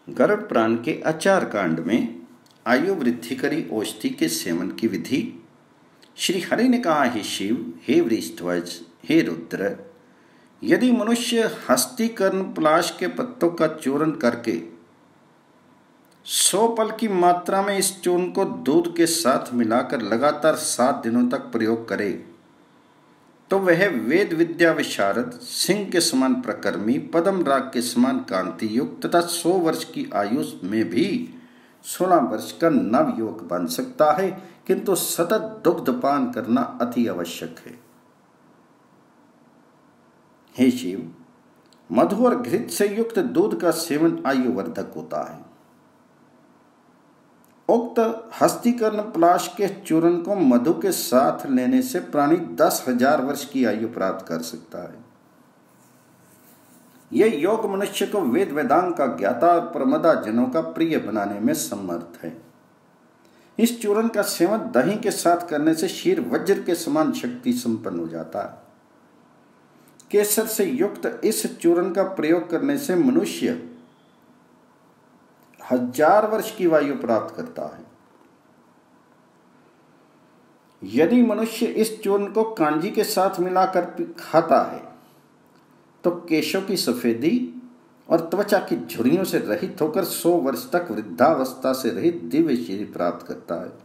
गरुड़ पुराण के आचार कांड में आयु वृद्धि करी औषधि के सेवन की विधि। श्री हरि ने कहा, हे शिव, हे वृषध्वज, हे रुद्र, यदि मनुष्य हस्तिकर्ण पलाश के पत्तों का चूर्ण करके 100 पल की मात्रा में इस चूर्ण को दूध के साथ मिलाकर लगातार 7 दिनों तक प्रयोग करे तो वह वेद विद्या विशारद, सिंह के समान प्रकर्मी, पद्म राग के समान कांति युक्त तथा 100 वर्ष की आयु में भी 16 वर्ष का नवयुवक बन सकता है, किंतु सतत दुग्धपान करना अति आवश्यक है। हे शिव, मधु और घृत से युक्त दूध का सेवन आयुवर्धक होता है। उक्त हस्तिकर्ण पलाश के चूर्ण को मधु के साथ लेने से प्राणी 10,000 वर्ष की आयु प्राप्त कर सकता है। यह योग मनुष्य को वेद वेदांग का ज्ञाता और प्रमदा जनों का प्रिय बनाने में समर्थ है। इस चूर्ण का सेवन दही के साथ करने से शीर वज्र के समान शक्ति संपन्न हो जाता है। केसर से युक्त इस चूर्ण का प्रयोग करने से मनुष्य 1000 वर्ष की आयु प्राप्त करता है। यदि मनुष्य इस चूर्ण को कांजी के साथ मिलाकर खाता है तो केशों की सफेदी और त्वचा की झुर्रियों से रहित होकर 100 वर्ष तक वृद्धावस्था से रहित दिव्य शरीर प्राप्त करता है।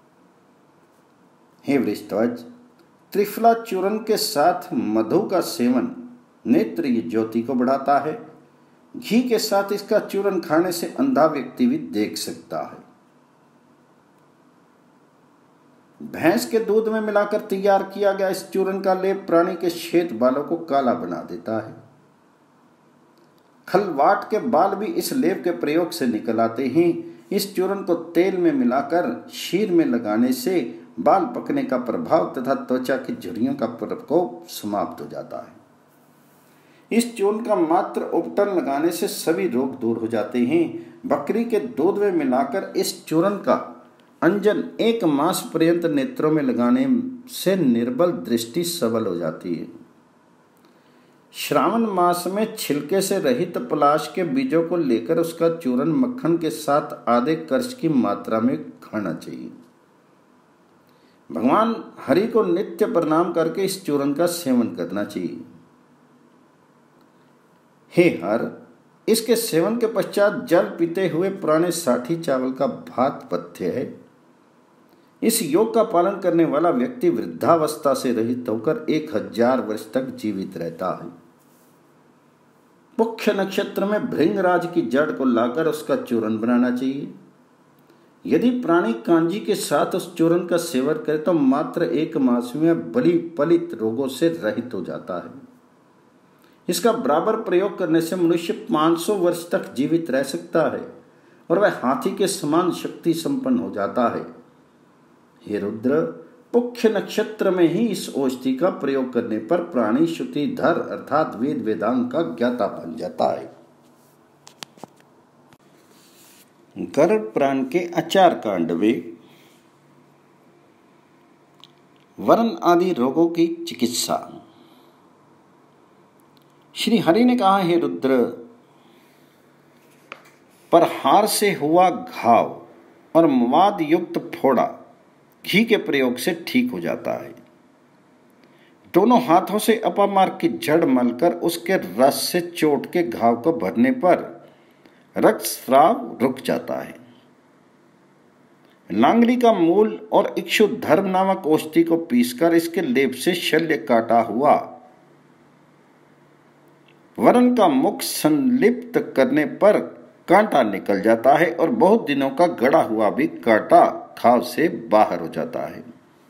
हे वृषध्वज, त्रिफला चूर्ण के साथ मधु का सेवन नेत्र ज्योति को बढ़ाता है। घी के साथ इसका चूर्ण खाने से अंधा व्यक्ति भी देख सकता है। भैंस के दूध में मिलाकर तैयार किया गया इस चूर्ण का लेप प्राणी के श्वेत बालों को काला बना देता है। खलवाट के बाल भी इस लेप के प्रयोग से निकल आते हैं। इस चूर्ण को तेल में मिलाकर शीर में लगाने से बाल पकने का प्रभाव तथा त्वचा की झुर्रियों का प्रकोप समाप्त हो जाता है। इस चूर्ण का मात्र उपटन लगाने से सभी रोग दूर हो जाते हैं। बकरी के दूध में मिलाकर इस चूर्ण का अंजन 1 मास पर्यंत नेत्रों में लगाने से निर्बल दृष्टि सबल हो जाती है। श्रावण मास में छिलके से रहित पलाश के बीजों को लेकर उसका चूर्ण मक्खन के साथ आधे कर्ण की मात्रा में खाना चाहिए। भगवान हरि को नित्य प्रणाम करके इस चूर्ण का सेवन करना चाहिए। हे हर, इसके सेवन के पश्चात जल पीते हुए पुराने साठी चावल का भात पथ्य है। इस योग का पालन करने वाला व्यक्ति वृद्धावस्था से रहित होकर 1000 वर्ष तक जीवित रहता है। पुष्य नक्षत्र में भृंगराज की जड़ को लाकर उसका चूर्ण बनाना चाहिए। यदि प्राणी कांजी के साथ उस चूर्ण का सेवन करे तो मात्र 1 मास में बलि पलित रोगों से रहित हो जाता है। इसका बराबर प्रयोग करने से मनुष्य 500 वर्ष तक जीवित रह सकता है और वह हाथी के समान शक्ति संपन्न हो जाता है। हे रुद्र, पुष्य नक्षत्र में ही इस औषधि का प्रयोग करने पर प्राणी श्रुतिधर अर्थात वेद वेदांग का ज्ञाता बन जाता है। गरुड़ पुराण के आचार कांड में वर्ण आदि रोगों की चिकित्सा। श्री हरि ने कहा, हे रुद्र, प्रहार से हुआ घाव और मवाद युक्त फोड़ा घी के प्रयोग से ठीक हो जाता है। दोनों हाथों से अपामार्ग की जड़ मलकर उसके रस से चोट के घाव को भरने पर रक्त स्राव रुक जाता है। लांगड़ी का मूल और इक्षुधर्म नामक औषधि को पीसकर इसके लेप से शल्य काटा हुआ वरण का मुख संलिप्त करने पर कांटा निकल जाता है और बहुत दिनों का गड़ा हुआ भी कांटा घाव से बाहर हो जाता है।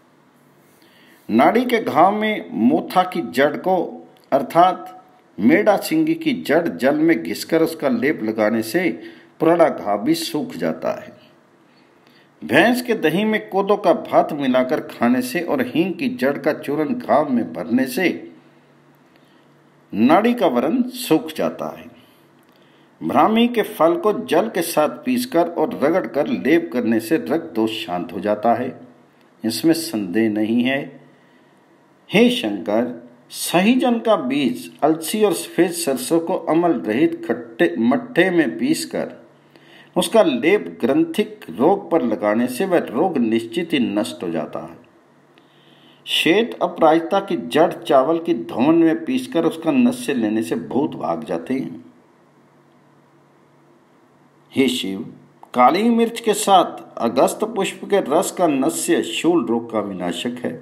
नाड़ी के घाव में मोथा की जड़ को अर्थात मेढ़ा सिंगी की जड़ जल में घिसकर उसका लेप लगाने से पुराना घाव भी सूख जाता है। भैंस के दही में कोदो का भात मिलाकर खाने से और हींग की जड़ का चूर्ण घाव में भरने से नाड़ी का वरण सूख जाता है। ब्राह्मी के फल को जल के साथ पीसकर और रगड़कर लेप करने से रक्त दोष शांत हो जाता है, इसमें संदेह नहीं है। हे शंकर, सहीजन का बीज, अलसी और सफेद सरसों को अमल रहित खट्टे मट्ठे में पीसकर उसका लेप ग्रंथिक रोग पर लगाने से वह रोग निश्चित ही नष्ट हो जाता है। श्वेत अपराजिता की जड़ चावल की धुवन में पीसकर उसका नस्य लेने से भूत भाग जाते हैं। हे शिव, काली मिर्च के साथ अगस्त पुष्प के रस का नस्य शूल रोग का विनाशक है।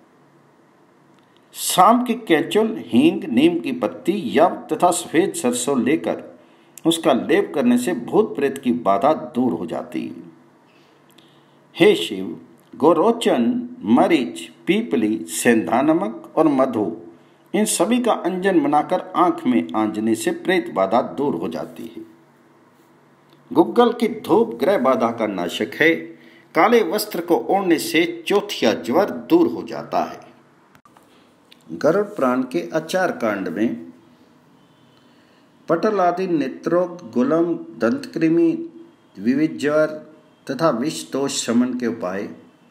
शाम की कैंचुल, हींग, नीम की पत्ती, यव तथा सफेद सरसों लेकर उसका लेप करने से भूत प्रेत की बाधा दूर हो जाती है। हे शिव, गोरोचन, मरीच, पीपली, सेंधा नमक और मधु, इन सभी का अंजन बनाकर आंख में आंजने से प्रेत बाधा दूर हो जाती है। गुग्गल की धूप ग्रह बाधा का नाशक है। काले वस्त्र को ओढ़ने से चौथिया ज्वर दूर हो जाता है। गरुड़ पुराण के आचार कांड में पटल आदि नेत्रोग, गुलम, दंतकृमि, विविध ज्वर तथा विष दोष शमन के उपाय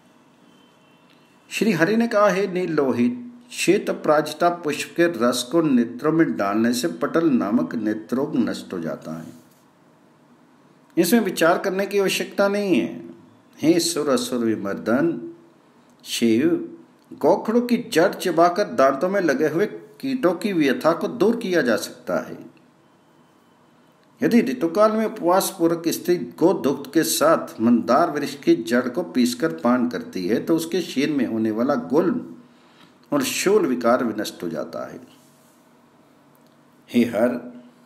श्री हरि ने कहा, है नील लोहित, श्वेत अपराजिता पुष्प के रस को नेत्रों में डालने से पटल नामक नेत्रोग नष्ट हो जाता है। इसमें विचार करने की आवश्यकता नहीं है। हे सुर असुर विमर्दन शिव, गोखड़ों की जड़ चिबाकर दांतों में लगे हुए कीटों की व्यथा को दूर किया जा सकता है। यदि ऋतुकाल में उपवास पूर्वक स्त्री गोदुग्ध के साथ मंदार वृक्ष की जड़ को पीसकर पान करती है तो उसके शीर में होने वाला गुल्म और शूल विकार विनष्ट हो जाता है। हे हर,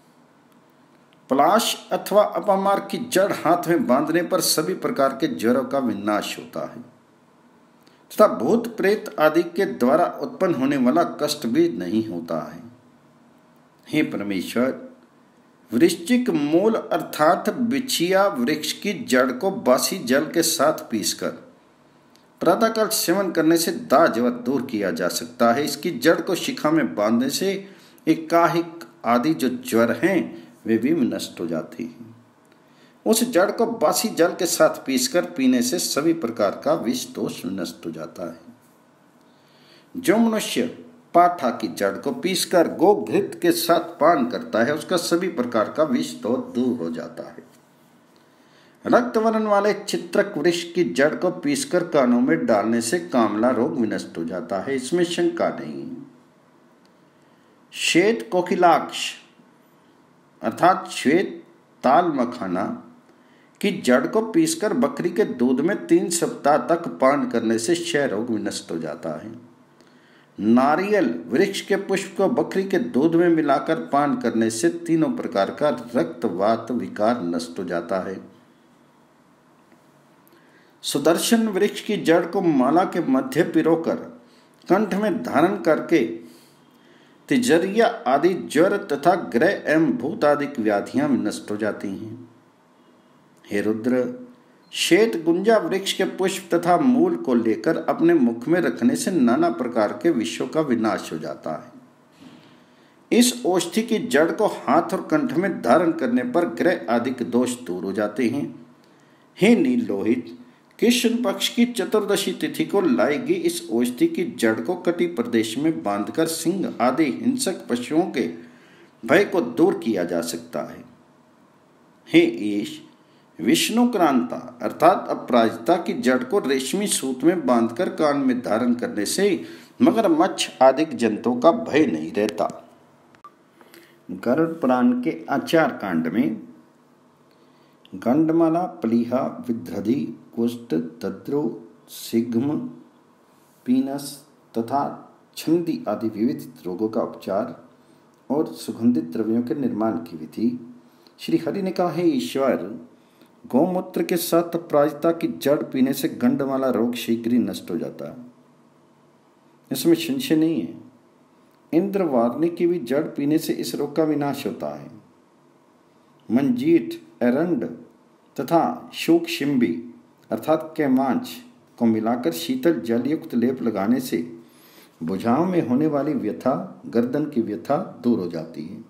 पलाश अथवा अपामार की जड़ हाथ में बांधने पर सभी प्रकार के ज्वरों का विनाश होता है तथा भूत प्रेत आदि के द्वारा उत्पन्न होने वाला कष्ट भी नहीं होता है। हे परमेश्वर, वृश्चिक मूल अर्थात बिछिया वृक्ष की जड़ को बासी जल के साथ पीसकर प्रातःकाल सेवन करने से दाह ज्वर दूर किया जा सकता है। इसकी जड़ को शिखा में बांधने से एकाहिक आदि जो ज्वर हैं वे भी नष्ट हो जाती हैं। उस जड़ को बासी जल के साथ पीसकर पीने से सभी प्रकार का विष दोष नष्ट हो जाता है। जो मनुष्य पाठा की जड़ को पीसकर गोघृत के साथ पान करता है उसका सभी प्रकार का विष दोष दूर हो जाता है। रक्त वर्ण वाले चित्रक वृक्ष की जड़ को पीसकर कानों में डालने से कामला रोग विनष्ट हो जाता है, इसमें शंका नहीं। श्वेत कोकिलाक्ष अर्थात श्वेत ताल मखाना की जड़ को पीसकर बकरी के दूध में 3 सप्ताह तक पान करने से क्षय रोग विनष्ट हो जाता है। नारियल वृक्ष के पुष्प को बकरी के दूध में मिलाकर पान करने से तीनों प्रकार का रक्तवात विकार नष्ट हो जाता है। सुदर्शन वृक्ष की जड़ को माला के मध्य पिरोकर कंठ में धारण करके तिजरिया आदि ज्वर तथा ग्रह एवं भूत आदि व्याधियां नष्ट हो जाती हैं। हे रुद्र, श्वेत गुंजा वृक्ष के पुष्प तथा मूल को लेकर अपने मुख में रखने से नाना प्रकार के विषयों का विनाश हो जाता है। इस औषधि की जड़ को हाथ और कंठ में धारण करने पर ग्रह आदि के दोष दूर हो जाते हैं। हे नील लोहित, कृष्ण पक्ष की चतुर्दशी तिथि को लाई गई इस औषधि की जड़ को कटी प्रदेश में बांधकर सिंह आदि हिंसक पशुओं के भय को दूर किया जा सकता है। हे ईश, विष्णुक्रांता अर्थात अपराजिता की जड़ को रेशमी सूत में बांधकर कान में धारण करने से मगरमच्छ आदि जंतुओं का भय नहीं रहता। गरुड़ पुराण के आचार कांड में गंडमाला, प्लीहा, विद्रधि, कुष्ठ, तद्रु, सिग्म, पीनस तथा छंदी आदि विविध रोगों का उपचार और सुगंधित द्रव्यों के निर्माण की विधि श्री हरि ने कहा, है ईश्वर, गौमूत्र के साथ अपराजिता की जड़ पीने से गंडमाला रोग शीघ्र ही नष्ट हो जाता है, इसमें संशय नहीं है। इंद्रवार्णी की भी जड़ पीने से इस रोग का विनाश होता है। मंजीठ, एरंड तथा शोकशिम्बी अर्थात कैमांच को मिलाकर शीतल जल युक्त लेप लगाने से भुजाओं में होने वाली व्यथा, गर्दन की व्यथा दूर हो जाती है।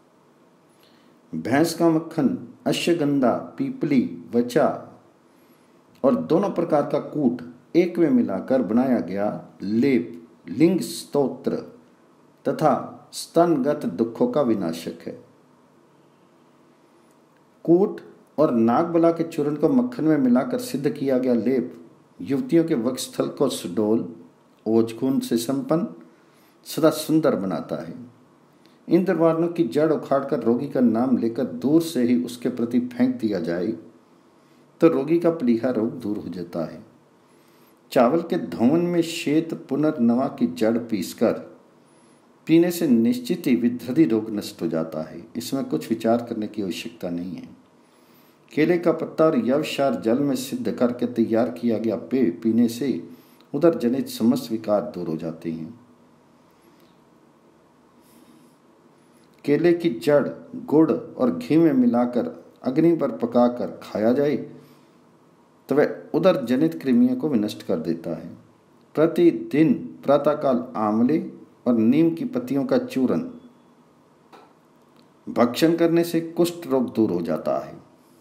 भैंस का मक्खन, अश्वगंधा, पीपली, वचा और दोनों प्रकार का कूट एक में मिलाकर बनाया गया लेप लिंग स्तोत्र तथा स्तनगत दुखों का विनाशक है। कूट और नागबला के चूर्ण को मक्खन में मिलाकर सिद्ध किया गया लेप युवतियों के वक्षस्थल को सुडोल ओजगुण से संपन्न सदा सुंदर बनाता है। इंद्रवारणों की जड़ उखाड़कर रोगी का नाम लेकर दूर से ही उसके प्रति फेंक दिया जाए तो रोगी का प्लीहा रोग दूर हो जाता है। चावल के धौवन में श्वेत पुनर्नवा की जड़ पीसकर पीने से निश्चित ही विध्वधि रोग नष्ट हो जाता है। इसमें कुछ विचार करने की आवश्यकता नहीं है। केले का पत्ता और यवसार जल में सिद्ध करके तैयार किया गया पेय पीने से उदर जनित समस्त विकार दूर हो जाते हैं। केले की जड़ गुड़ और घी में मिलाकर अग्नि पर पकाकर खाया जाए तो वह उदर जनित कृमियों को विनष्ट कर देता है। प्रतिदिन प्रातःकाल आंवले और नीम की पत्तियों का चूर्ण भक्षण करने से कुष्ठ रोग दूर हो जाता है।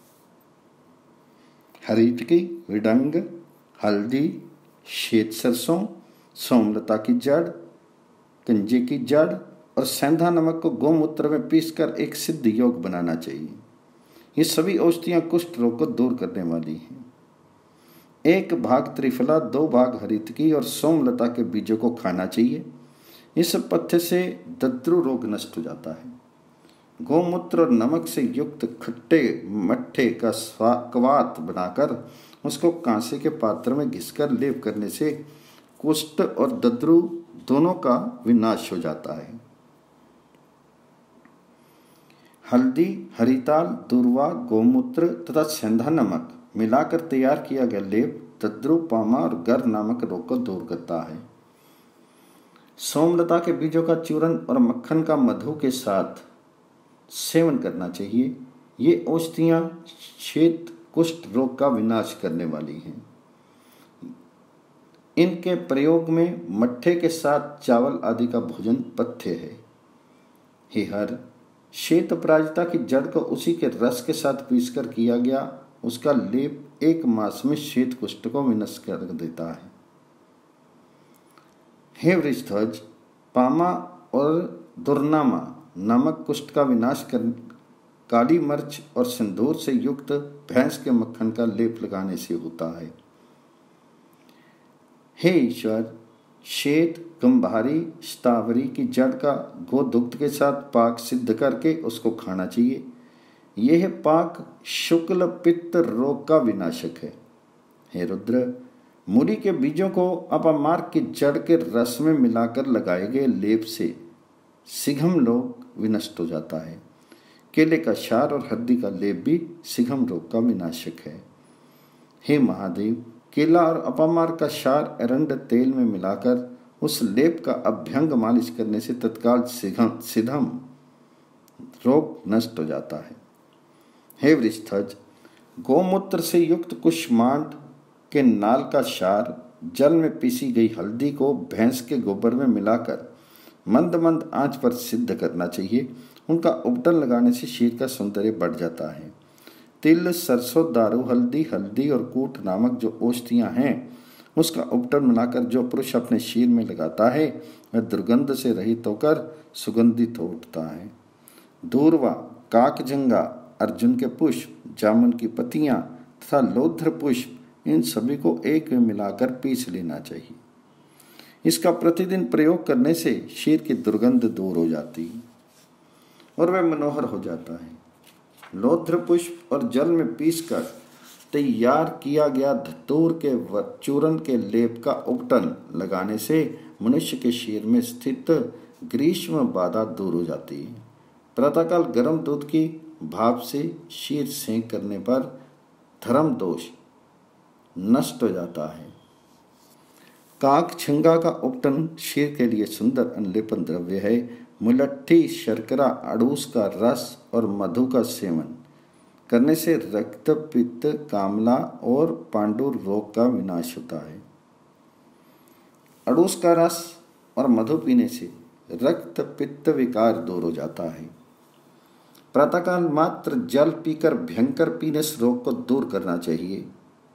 हरीतकी, विडंग, हल्दी, श्वेत सरसों, सोमलता की जड़, कंजे की जड़ और सेंधा नमक को गोमूत्र में पीसकर एक सिद्ध योग बनाना चाहिए। ये सभी औषधियां कुष्ठ रोग को दूर करने वाली हैं। 1 भाग त्रिफला, 2 भाग हरितकी और सोमलता के बीजों को खाना चाहिए। इस पथ्य से दद्रु रोग नष्ट हो जाता है। गोमूत्र और नमक से युक्त खट्टे मट्ठे का कवात बनाकर उसको कांसे के पात्र में घिसकर लेप करने से कुष्ठ और दद्रु दोनों का विनाश हो जाता है। हल्दी, हरिताल, दूर्वा, गोमूत्र तथा सेंधा नमक मिलाकर तैयार किया गया लेप दद्रु, पामा और गर नामक रोग को दूर करता है। सोमलता के बीजों का चूर्ण और मक्खन का मधु के साथ सेवन करना चाहिए। ये औषधियां श्वेत कुष्ठ रोग का विनाश करने वाली हैं। इनके प्रयोग में मट्ठे के साथ चावल आदि का भोजन पथ्य है। हिहर, श्वेत अपराजिता की जड़ को उसी के रस के साथ पीसकर किया गया उसका लेप 1 मास में श्वेत कुष्ठ को विनष्ट कर देता है। हे वृषध्वज, पामा और दुर्नामा नामक कुष्ठ का विनाश कर काली मिर्च और सिंदूर से युक्त भैंस के मक्खन का लेप लगाने से होता है। हे ईश्वर, श्वेत, गंभारी, स्तावरी की जड़ का गोदुग्ध के साथ पाक सिद्ध करके उसको खाना चाहिए। यह पाक शुक्ल पित्त रोग का विनाशक है। हे रुद्र, मूली के बीजों को अपामार्ग की जड़ के रस में मिलाकर लगाए गए लेप से सिघम रोग विनष्ट हो जाता है। केले का क्षार और हल्दी का लेप भी सिघम रोग का विनाशक है। हे महादेव, केला और अपामार्ग का क्षार एरंड तेल में मिलाकर उस लेप का अभ्यंग मालिश करने से तत्काल सिधम रोग नष्ट हो जाता है। हे वृषध्वज, गोमूत्र से युक्त कुष्मांड के नाल का क्षार जल में पीसी गई हल्दी को भैंस के गोबर में मिलाकर मंद मंद आंच पर सिद्ध करना चाहिए। उनका उपटन लगाने से शरीर का सौंदर्य बढ़ जाता है। तिल, सरसों, दारू, हल्दी और कूट नामक जो औषधियां हैं उसका उपटन बनाकर जो पुरुष अपने शरीर में लगाता है वह दुर्गंध से रहित होकर सुगंधित हो उठता है। दूर्वा, काकजंगा, अर्जुन के पुष्प, जामुन की पत्तियां तथा लोध्र पुष्प, इन सभी को एक में मिलाकर पीस लेना चाहिए। इसका प्रतिदिन प्रयोग करने से शरीर की दुर्गंध दूर हो जाती है और वह मनोहर हो जाता है। लोध्र पुष्प और जल में पीसकर तैयार किया गया धतूर के चूर्ण के लेप का उपटन लगाने से मनुष्य के शरीर में स्थित ग्रीष्म बाधा दूर हो जाती है। प्रातःकाल गर्म दूध की भाप से शीर सेंक करने पर धर्म दोष नष्ट हो जाता है। काक छंगा का उपटन शीर के लिए सुंदर अनलेपन द्रव्य है। मुलट्ठी, शर्करा, अड़ूस का रस और मधु का सेवन करने से रक्त, पित्त, कामला और पांडुर रोग का विनाश होता है। अड़ूस का रस और मधु पीने से रक्त पित्त विकार दूर हो जाता है। प्रातःकाल मात्र जल पीकर भयंकर पीने से रोग को दूर करना चाहिए।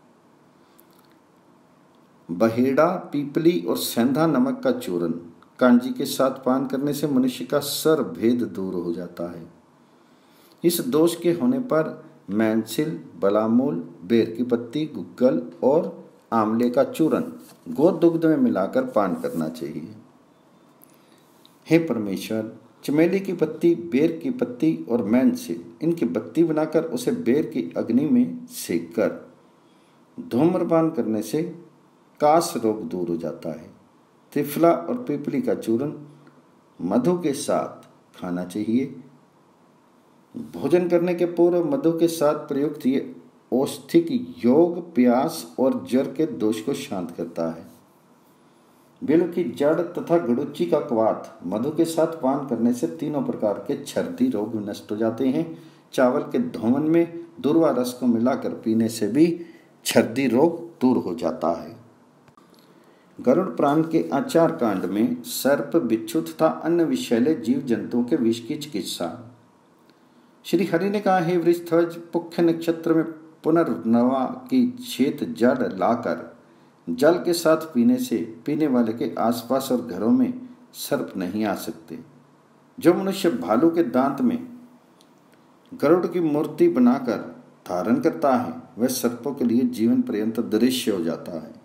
बहेड़ा, पीपली और सेंधा नमक का चूर्ण कांजी के साथ पान करने से मनुष्य का सर भेद दूर हो जाता है। इस दोष के होने पर मैंसिल, बलामूल, बेर की पत्ती, गुग्गल और आंवले का चूर्ण गोदुग्ध में मिलाकर पान करना चाहिए। हे परमेश्वर, चमेली की पत्ती, बेर की पत्ती और मैंसिल इनकी बत्ती बनाकर उसे बेर की अग्नि में सेक कर धूम्रपान करने से कास रोग दूर हो जाता है। त्रिफला और पीपली का चूर्ण मधु के साथ खाना चाहिए। भोजन करने के पूर्व मधु के साथ प्रयुक्त ये औषधिक योग, प्यास और ज्वर के दोष को शांत करता है। बेल की जड़ तथा गुड़ुची का क्वाथ मधु के साथ पान करने से तीनों प्रकार के छर्दी रोग नष्ट हो जाते हैं। चावल के धोवन में दूर्वा रस को मिलाकर पीने से भी छर्दी रोग दूर हो जाता है। गरुड़ पुराण के आचार कांड में सर्प, बिच्छू तथा अन्य विषैले जीव जंतुओं के विष की चिकित्सा। श्री हरि ने कहा, हे वृषध्वज, पुख्य नक्षत्र में पुनर्नवा की श्वेत जड़ लाकर जल के साथ पीने से पीने वाले के आसपास और घरों में सर्प नहीं आ सकते। जो मनुष्य भालू के दांत में गरुड़ की मूर्ति बनाकर धारण करता है वह सर्पों के लिए जीवन पर्यंत दृश्य हो जाता है।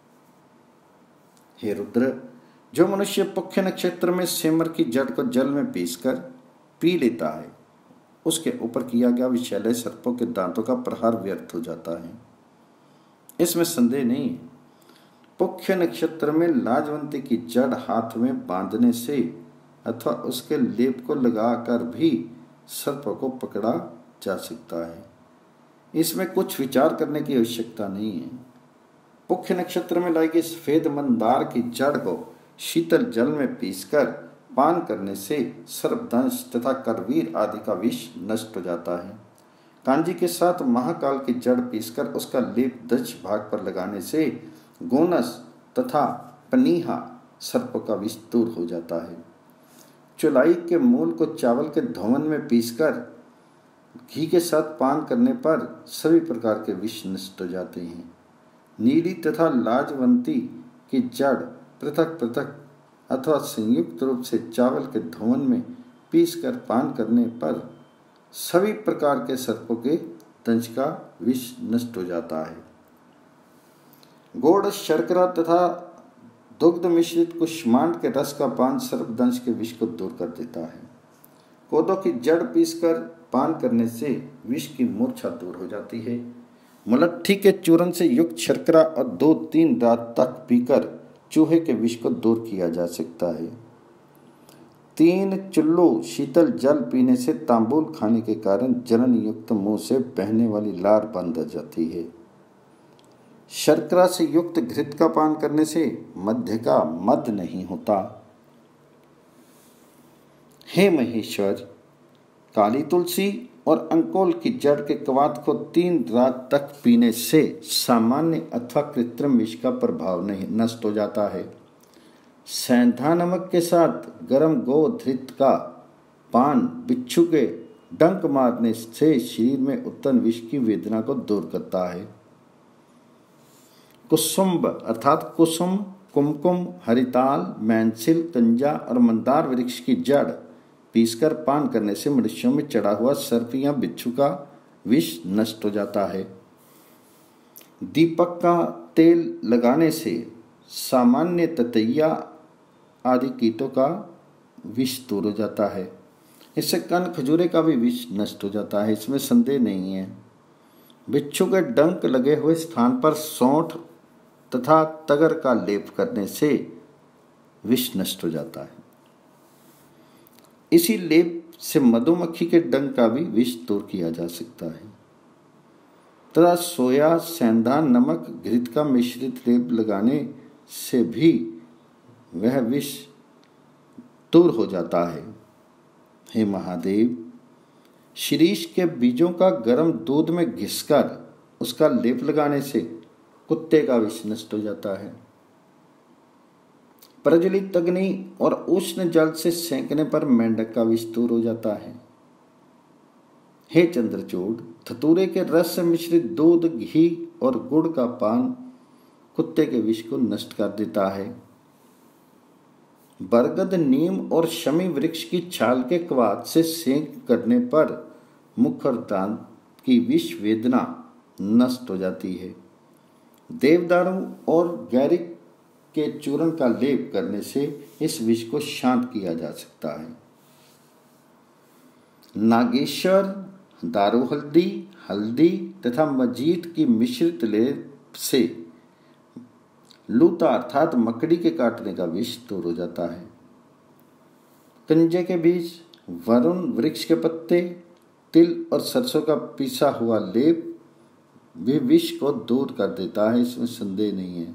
हे रुद्र, जो मनुष्य पुख्य नक्षत्र में सेमर की जड़ को जल में पीसकर पी लेता है उसके ऊपर किया गया विषैले सर्पों के दांतों का प्रहार व्यर्थ हो जाता है। इसमें संदेह नहीं है। पुख्य नक्षत्र में लाजवंती की जड़ हाथ में बांधने से अथवा उसके लेप को लगाकर भी सर्प को पकड़ा जा सकता है। इसमें कुछ विचार करने की आवश्यकता नहीं है। पुख्य नक्षत्र में लाई गई सफेद मंदार की जड़ को शीतल जल में पीसकर पान करने से सर्पदंश तथा करवीर आदि का विष नष्ट हो जाता है। कांजी के साथ महाकाल की जड़ पीसकर उसका लेप दक्ष भाग पर लगाने से गोनस तथा पनीहा सर्प का विष दूर हो जाता है। चुलाई के मूल को चावल के धोवन में पीसकर घी के साथ पान करने पर सभी प्रकार के विष नष्ट हो जाते हैं। नीली तथा लाजवंती की जड़ पृथक पृथक अथवा संयुक्त रूप से चावल के धोवन में पीसकर पान करने पर सभी प्रकार के सर्पों के दंश का विष नष्ट हो जाता है। गुड़, शर्करा तथा दुग्ध मिश्रित कुष्मांड के रस का पान सर्पदंश के विष को दूर कर देता है। कोदो की जड़ पीसकर पान करने से विष की मूर्छा दूर हो जाती है। मुलट्ठी के चूर्ण से युक्त शर्करा और 2-3 रात तक पीकर चूहे के विष को दूर किया जा सकता है। 3 चुल्लू शीतल जल पीने से तांबूल खाने के कारण जलन युक्त मुंह से बहने वाली लार बंद हो जाती है। शर्करा से युक्त घृत का पान करने से मध्य का मद नहीं होता। हे महेश्वर, काली तुलसी और अंकोल की जड़ के कवात को 3 रात तक पीने से सामान्य अथवा कृत्रिम विष का प्रभाव नहीं नष्ट हो जाता है। सेंधा नमक के साथ गर्म गोधृत का पान बिच्छू के डंक मारने से शरीर में उत्पन्न विष की वेदना को दूर करता है। कुसुम्ब अर्थात कुसुम, कुमकुम, हरिताल, मैंसिल, कंजा और मंदार वृक्ष की जड़ पीसकर पान करने से मनुष्यों में चढ़ा हुआ सर्प या बिच्छू का विष नष्ट हो जाता है। दीपक का तेल लगाने से सामान्य ततैया आदि कीटों का विष दूर हो जाता है। इससे कन खजूरे का भी विष नष्ट हो जाता है, इसमें संदेह नहीं है। बिच्छू के डंक लगे हुए स्थान पर सौंठ तथा तगर का लेप करने से विष नष्ट हो जाता है। इसी लेप से मधुमक्खी के डंक का भी विष दूर किया जा सकता है तथा सोया, सेंधा नमक, घृत का मिश्रित लेप लगाने से भी वह विष दूर हो जाता है। हे महादेव, शीरीष के बीजों का गर्म दूध में घिसकर उसका लेप लगाने से कुत्ते का विष नष्ट हो जाता है। प्रज्वलित अग्नि और उष्ण जल से सेंकने पर मेंढक का विष दूर हो जाता है। हे चंद्रचूड़, धतूरे के रस से मिश्रित दूध, घी और गुड़ का पान कुत्ते के विष को नष्ट कर देता है। बरगद, नीम और शमी वृक्ष की छाल के क्वाथ से सेंक करने पर मुख और दांत की विष वेदना नष्ट हो जाती है। देवदारू और गैरिक के चूर्ण का लेप करने से इस विष को शांत किया जा सकता है। नागेश्वर, दारू हल्दी, हल्दी तथा मजीठ की मिश्रित लेप से लूता अर्थात मकड़ी के काटने का विष दूर हो जाता है। कंजे के बीज, वरुण वृक्ष के पत्ते, तिल और सरसों का पिसा हुआ लेप भी विष को दूर कर देता है, इसमें संदेह नहीं है।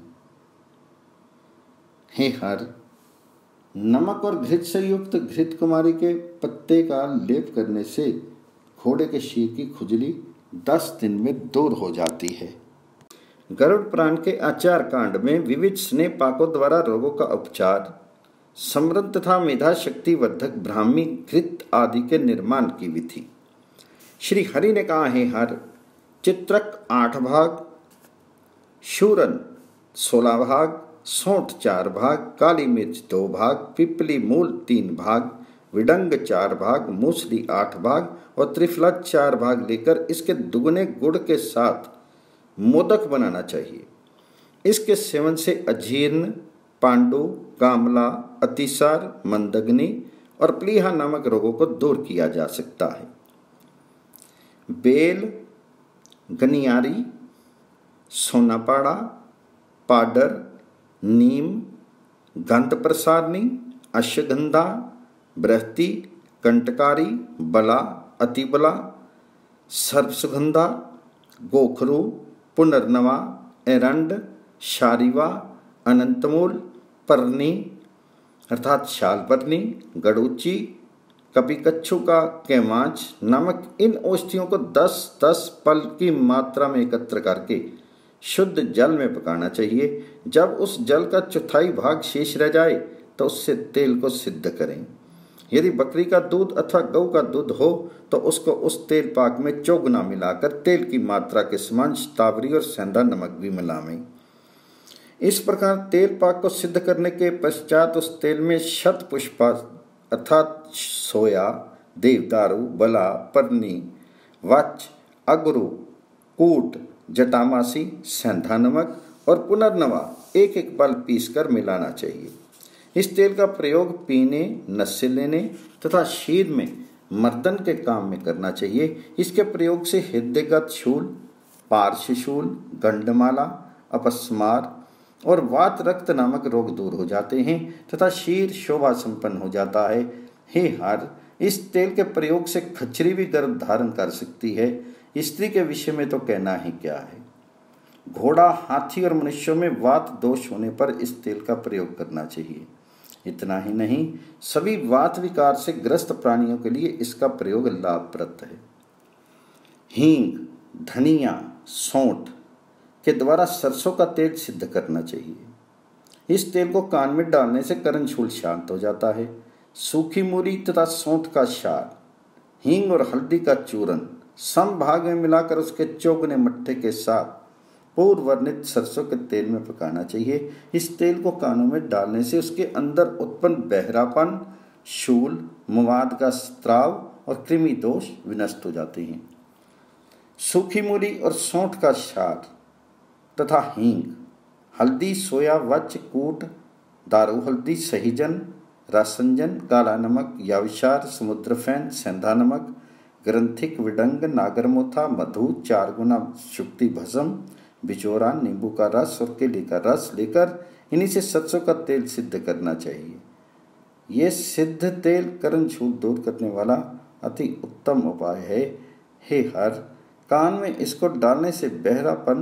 हे हर, नमक और घृत से युक्त घृत कुमारी के पत्ते का लेप करने से घोड़े के शीर की खुजली 10 दिन में दूर हो जाती है। गरुड़ पुराण के आचार कांड में विविध स्नेह पाकों द्वारा रोगों का उपचार, समृद्ध तथा मेधा शक्ति वर्धक ब्राह्मी घृत आदि के निर्माण की विधि। श्री हरि ने कहा, हे हर, चित्रक 8 भाग, शूरन 16 भाग, सौंठ 4 भाग, काली मिर्च 2 भाग, पिपली मूल 3 भाग, विडंग 4 भाग, मूसली 8 भाग और त्रिफला 4 भाग लेकर इसके दुगने गुड़ के साथ मोदक बनाना चाहिए। इसके सेवन से अजीर्ण, पांडु, कामला, अतिसार, मंदग्नि और प्लीहा नामक रोगों को दूर किया जा सकता है। बेल, गनियारी, सोनापाड़ा, पाडर, नीम, गंध प्रसारणी, अश्वगंधा, बृहति, कंटकारी, बला, अतिबला, सर्वसुगंधा, गोखरू, पुनर्नवा, एरंड, शारीवा, अनंतमूल, परनी अर्थात शालपर्णी, गड़ूची, कपिकच्छु का केमांच नामक इन औषधियों को 10-10 पल की मात्रा में एकत्र करके शुद्ध जल में पकाना चाहिए। जब उस जल का चौथाई भाग शेष रह जाए तो उससे तेल को सिद्ध करें। यदि बकरी का दूध अथवा गऊ का दूध हो तो उसको उस तेल पाक में चौगुना मिलाकर तेल की मात्रा के समान शतावरी और सेंधा नमक भी मिलावें। इस प्रकार तेल पाक को सिद्ध करने के पश्चात उस तेल में शत पुष्पा अर्थात सोया, देवदारू, बला, परनी, वच, अगरू, कूट, जटामासी, सेंधा नमक और पुनर्नवा 1-1 पल पीसकर मिलाना चाहिए। इस तेल का प्रयोग पीने, नशे लेने तथा शीर में मर्दन के काम में करना चाहिए। इसके प्रयोग से हृदयगत शूल, पार्श्वशूल, गंडमाला, अपस्मार और वात रक्त नामक रोग दूर हो जाते हैं तथा शीर शोभा संपन्न हो जाता है। हे हर, इस तेल के प्रयोग से खच्चरी भी गर्भ धारण कर सकती है। स्त्री के विषय में तो कहना ही क्या है। घोड़ा, हाथी और मनुष्यों में वात दोष होने पर इस तेल का प्रयोग करना चाहिए। इतना ही नहीं, सभी वात विकार से ग्रस्त प्राणियों के लिए इसका प्रयोग लाभप्रद है। हींग, धनिया, सौंठ के द्वारा सरसों का तेल सिद्ध करना चाहिए। इस तेल को कान में डालने से करणशूल शांत हो जाता है। सूखी मूली तथा सौंठ का शार, हींग और हल्दी का चूर्ण सम भाग में मिलाकर उसके चौगुने मट्ठे के साथ पूर्व वर्णित सरसों के तेल में पकाना चाहिए। इस तेल को कानों में डालने से उसके अंदर उत्पन्न बहरापन, शूल, मवाद का स्त्राव और कृमि दोष विनष्ट हो जाते हैं। सूखी मूली और सौंठ का शार तथा हींग, हल्दी, सोया, वच, कूट, दारू हल्दी, सहीजन, रासंजन, काला नमक, याविशार, समुद्रफेन, सेंधा नमक, ग्रंथिक, विडंग, नागरमोथा, मधु, 4 गुना शुक्ति भस्म, बिचौरा, नींबू का रस और केले का रस लेकर इन्हीं से सरसों का तेल सिद्ध करना चाहिए। ये सिद्ध तेल करणशूल दूर करने वाला अति उत्तम उपाय है। हे हर, कान में इसको डालने से बहरापन,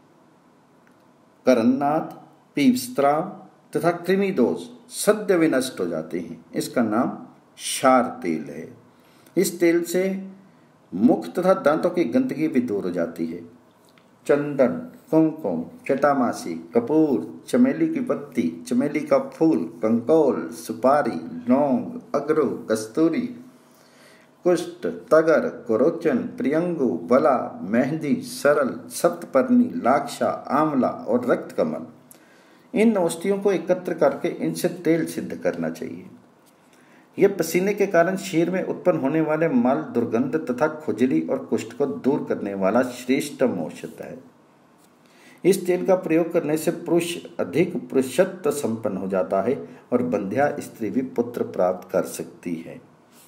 करन्नाद, पीपस्त्राव तथा कृमि दोष सद्य विनष्ट हो जाते हैं। इसका नाम शार तेल है। इस तेल से मुख तथा दांतों की गंदगी भी दूर हो जाती है। चंदन, कुमकुम, जटामासी, कपूर, चमेली की पत्ती, चमेली का फूल, कंकोल, सुपारी, लौंग, अगरू, कस्तूरी, कुष्ठ, तगर, कुरोचन, प्रियंगु, बला, मेहंदी, सरल, सप्तपर्णी, लाक्षा, आंवला और रक्त कमल, इन औषधियों को एकत्र करके इनसे तेल सिद्ध करना चाहिए। यह पसीने के कारण शरीर में उत्पन्न होने वाले मल, दुर्गंध तथा खुजली और कुष्ठ को दूर करने वाला श्रेष्ठतम औषध है। इस तेल का प्रयोग करने से पुरुष अधिक पुरुषत्व संपन्न हो जाता है और बंध्या स्त्री भी पुत्र प्राप्त कर सकती है।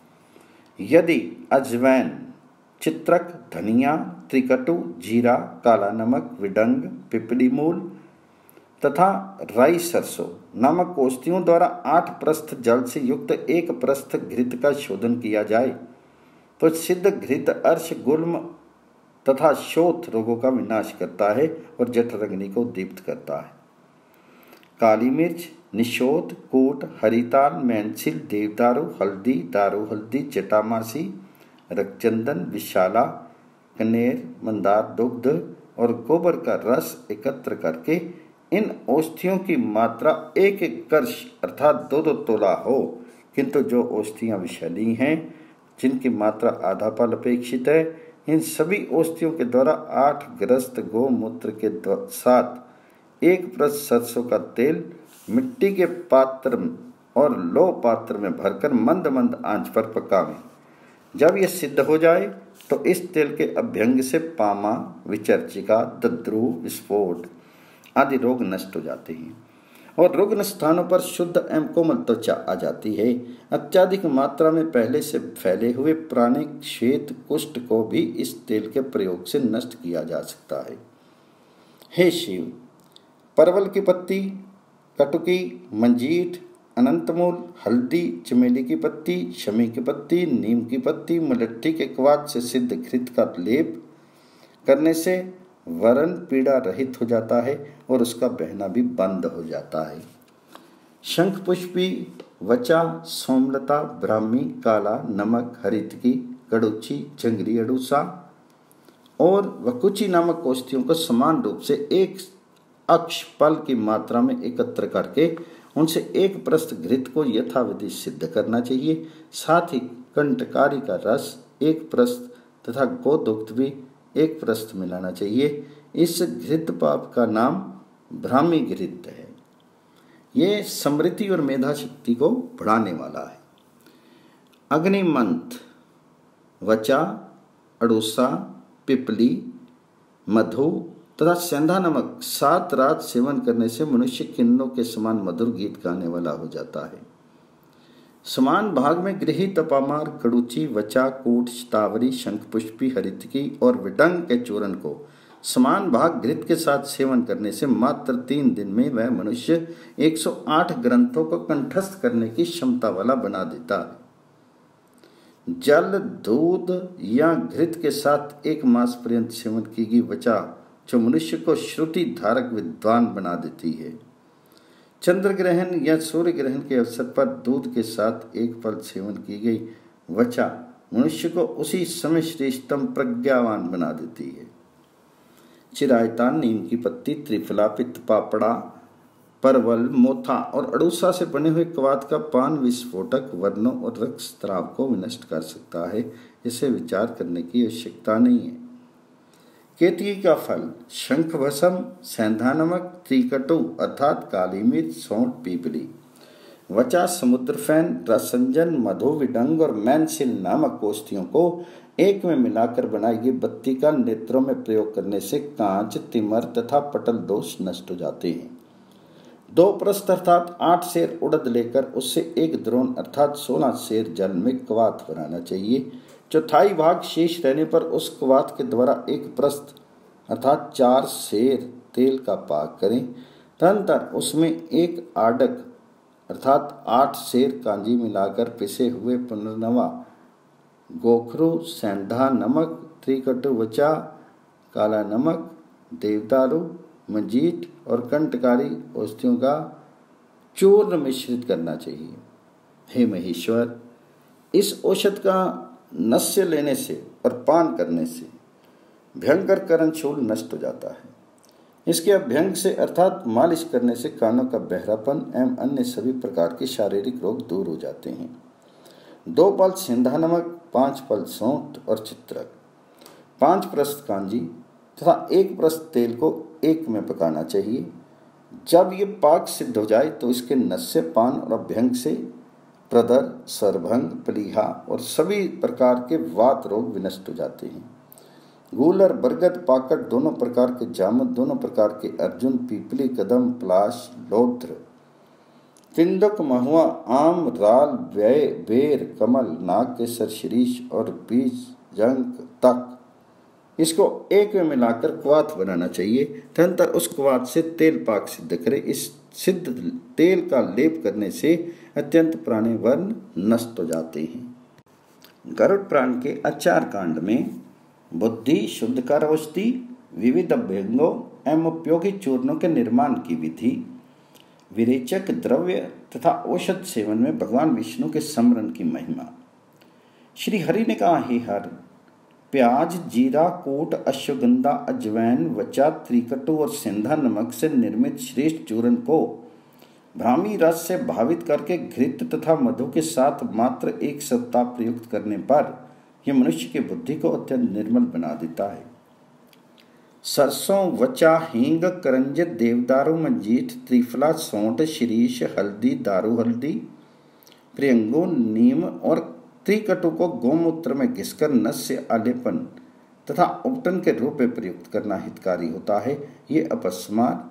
यदि अजवैन, चित्रक, धनिया, त्रिकटु, जीरा, काला नमक, विडंग, पिपली मूल तथा राई सरसों नामक औषधियों द्वारा 8 प्रस्थ जल से युक्त 1 प्रस्थ घृत का शोधन किया जाए तो सिद्ध घृत अर्श, गुल्म तथा शोथ रोगों का विनाश करता है और जठरग्नि को दीप्त करता है। काली मिर्च, निशोथ, कूट, हरिताल, मैनसिल, देवदारू, हल्दी, दारू हल्दी, जटामासी, रक्तचंदन, विशाला, कनेर, मंदार दुग्ध और गोबर का रस एकत्र करके इन औषधियों की मात्रा 1-1 कर्ष अर्थात 2-2 तोला हो, किंतु जो औषधियाँ विषैली हैं जिनकी मात्रा आधा पाल अपेक्षित है, इन सभी औषधियों के द्वारा 8 ग्रस्त गोमूत्र के साथ 1 प्रस्थ सरसों का तेल मिट्टी के पात्र और लो पात्र में भरकर मंद मंद आंच पर पकावें। जब यह सिद्ध हो जाए तो इस तेल के अभ्यंग से पामा, विचर्चिका, दद्रु, विस्फोट आदि रोग नष्ट हो जाते हैं और रुग्ण स्थानों पर शुद्ध एवं कोमल त्वचा आ जाती है। अत्यधिक मात्रा में पहले से फैले हुए प्राणिक श्वेत कुष्ठ को भी इस तेल के प्रयोग से नष्ट किया जा सकता है। हे शिव, परवल की पत्ती, कटुकी, मंजीठ, अनंतमूल, हल्दी, चमेली की पत्ती, शमी की पत्ती, नीम की पत्ती, मुलट्ठी के कवाच से सिद्ध घृत का लेप करने से वरण पीड़ा रहित हो जाता है और उसका बहना भी बंद हो जाता है। शंख पुष्पी, वचा, सोमलता, ब्राह्मी, काला नमक, हरितकी, कड़ुची, जंगली अड़ूसा और वकुची नामक औषधियों को समान रूप से 1 अक्ष पल की मात्रा में एकत्र करके उनसे 1 प्रस्थ घृत को यथाविधि सिद्ध करना चाहिए। साथ ही कंटकारी का रस 1 प्रस्थ तथा गोदुग्ध भी 1 प्रस्थ मिलाना चाहिए। इस घृत पाप का नाम ब्राह्मी घृत है। ये समृद्धि और मेधा शक्ति को बढ़ाने वाला है। अग्निमंथ, वचा, अड़ूसा, पिपली, मधु तथा सेंधा नमक 7 रात सेवन करने से मनुष्य किन्नरों के समान मधुर गीत गाने वाला हो जाता है। समान भाग में गृहित अपामार, कड़ुची, वचा, कूट, शतावरी, शंखपुष्पी, हरितकी और विडंग के चूर्ण को समान भाग घृत के साथ सेवन करने से मात्र 3 दिन में वह मनुष्य 108 ग्रंथों को कंठस्थ करने की क्षमता वाला बना देता है। जल, दूध या घृत के साथ 1 मास पर्यंत सेवन की गई वचा जो मनुष्य को श्रुति धारक विद्वान बना देती है। चंद्र ग्रहण या सूर्य ग्रहण के अवसर पर दूध के साथ 1 पल सेवन की गई वचा मनुष्य को उसी समय श्रेष्ठतम प्रज्ञावान बना देती है। चिरायता, नीम की पत्ती, त्रिफला, पित्त पापड़ा, परवल, मोथा और अड़ूसा से बने हुए कवात का पान विस्फोटक, वर्णों और रक्तस्राव को विनष्ट कर सकता है। इसे विचार करने की आवश्यकता नहीं है। केतकी का फल, शंख भस्म, सेंधा नमक, त्रिकटु अर्थात काली मिर्च, सौंठ, पीपली, वचा, समुद्र फैन, रसंजन, मधु, विडंग और मैनसिल नामक औषधियों को 1 में मिलाकर बनाई गई बत्ती का नेत्रों में प्रयोग करने से कांच, तिमर तथा पटल दोष नष्ट हो जाते हैं। 2 प्रस्थ अर्थात 8 सेर उड़द लेकर उससे 1 द्रोण अर्थात 16 सेर जल में कवात बनाना चाहिए। चौथाई भाग शेष रहने पर उस कवात के द्वारा 1 प्रस्थ अर्थात 4 सेर तेल का पाक करें। तदनंतर उसमें 1 आडक अर्थात 8 सेर कांजी मिलाकर पिसे हुए पुनर्नवा गोखरू, सेंधा नमक, त्रिकटु वचा, काला नमक, देवदारू, मंजीठ और कंटकारी औषधियों का चूर्ण मिश्रित करना चाहिए। हे महेश्वर, इस औषध का नस्य लेने से और पान करने से भयंकर करणशूल नष्ट हो जाता है। इसके अभ्यंग से अर्थात मालिश करने से कानों का बहरापन एवं अन्य सभी प्रकार के शारीरिक रोग दूर हो जाते हैं। 2 पल सेंधा नमक, 5 पल सौंठ और चित्रक, 5 प्रस्थ कांजी तथा 1 प्रस्थ तेल को 1 में पकाना चाहिए। जब ये पाक सिद्ध हो जाए तो इसके नस्य, पान और अभ्यंग से प्रदर, सरभंग, प्लीहा और सभी प्रकार के वात रोग विनष्ट हो जाते हैं। गूलर, बरगद, पाकड़, दोनों प्रकार के जामुन, दोनों प्रकार के अर्जुन, पीपली, कदम, पलाश, लोध्र, तिंदुक, महुआ, आम, राल, व्यय, बेर, कमल, नागकेसर, शीरीष और बीज, जंक, तक, इसको एक में मिलाकर क्वाथ बनाना चाहिए। तदनंतर उस क्वाथ से तेल पाक सिद्ध करे। इस सिद्ध तेल का लेप करने से अत्यंत पुराने वर्ण नष्ट हो जाते हैं। गरुड़ पुराण के आचार कांड में बुद्धि शुद्धकर औषधि, विविध अभ्यंगों एवं उपयोगी चूर्णों के निर्माण की विधि, विरेचक द्रव्य तथा औषध सेवन में भगवान विष्णु के स्मरण की महिमा। श्री हरि ने कहा, हे हर, प्याज, जीरा, कूट, अश्वगंधा, अजवैन, वचा, त्रिकटु और सेंधा नमक से निर्मित श्रेष्ठ चूर्ण को ब्राह्मी रस से भावित करके घृत तथा मधु के साथ मात्र 1 सप्ताह प्रयुक्त करने पर यह मनुष्य की बुद्धि को अत्यंत निर्मल बना देता है। सरसों, वचा, हींग, करंज, देवदारू, मंजीठ, त्रिफला, सौंठ, शीरीष, हल्दी, दारू हल्दी, प्रियंगो, नीम और त्रिकटु को गोमूत्र में घिसकर नस से आलेपन तथा उपटन के रूप में प्रयुक्त करना हितकारी होता है। ये अपस्मार,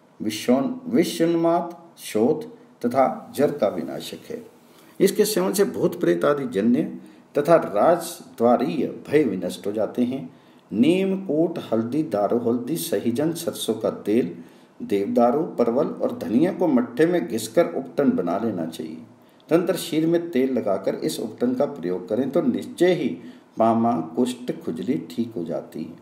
विषोन्माद, शोथ तथा जर का विनाशक है। इसके सेवन से भूत प्रेत आदि जन्य तथा राजद्वारीय भय विनष्ट हो जाते हैं। नीम, कूट, हल्दी, दारू हल्दी, सहीजन, सरसों का तेल, देवदारू, परवल और धनिया को मट्ठे में घिसकर उपटन बना लेना चाहिए। तदनंतर शीर में तेल लगाकर इस उपटन का प्रयोग करें तो निश्चय ही मामा, कुष्ठ, खुजली ठीक हो जाती है।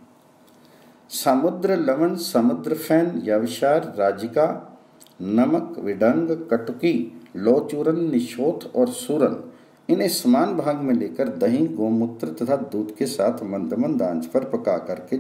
समुद्र लवण, समुद्र फैन, यवशार, राजिका, नमक, विडंग, कटुकी, लोचूरन, निशोथ और सूरन, इन्हें समान भाग में लेकर दही, गोमूत्र तथा दूध के साथ मंद मंद आंच पर पका करके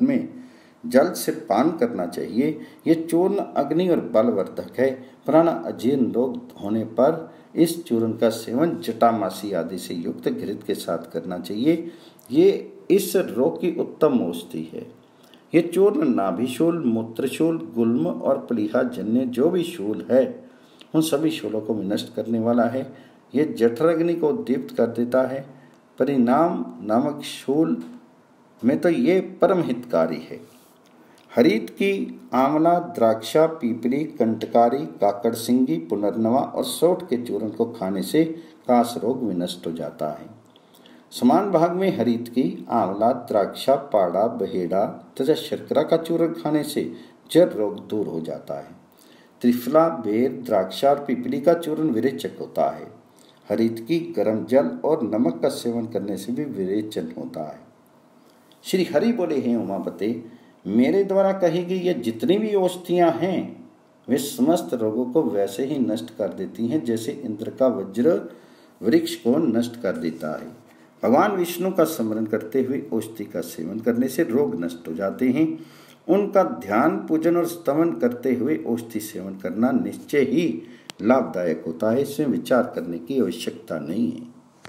जल से पान करना चाहिए। ये चूर्ण अग्नि और बलवर्धक है। पुराना अजीर्ण रोग होने पर इस चूर्ण का सेवन जटामासी आदि से युक्त घृत के साथ करना चाहिए। ये इस रोग की उत्तम औषधि है। ये चूर्ण नाभिशूल, मूत्रशूल, गुल्म और प्लीहा जन्य जो भी शूल है उन सभी शूलों को विनष्ट करने वाला है। ये जठराग्नि को दीप्त कर देता है। परिणाम नामक शूल में तो ये परम हितकारी है। हरित की आंवला, द्राक्षा, पीपली, कंटकारी, काकड़सिंगी, पुनर्नवा और सोठ के चूर्ण को खाने से कास रोग विनष्ट हो जाता है। समान भाग में हरित की आंवला, द्राक्षा, पाड़ा, बहेड़ा तथा शर्करा का चूर्ण खाने से जर रोग दूर हो जाता है। त्रिफला, बेर, द्राक्षा और पीपली का चूर्ण विरेचक होता है। हरित की गर्म जल और नमक का सेवन करने से भी विरेचन होता है। श्री हरि बोले, हैं उमापते, मेरे द्वारा कही गई ये जितनी भी औषधियाँ हैं वे समस्त रोगों को वैसे ही नष्ट कर देती हैं जैसे इंद्र का वज्र वृक्ष को नष्ट कर देता है। भगवान विष्णु का स्मरण करते हुए औषधि का सेवन करने से रोग नष्ट हो जाते हैं। उनका ध्यान, पूजन और स्तवन करते हुए औषधि सेवन करना निश्चय ही लाभदायक होता है। इसमें विचार करने की आवश्यकता नहीं है।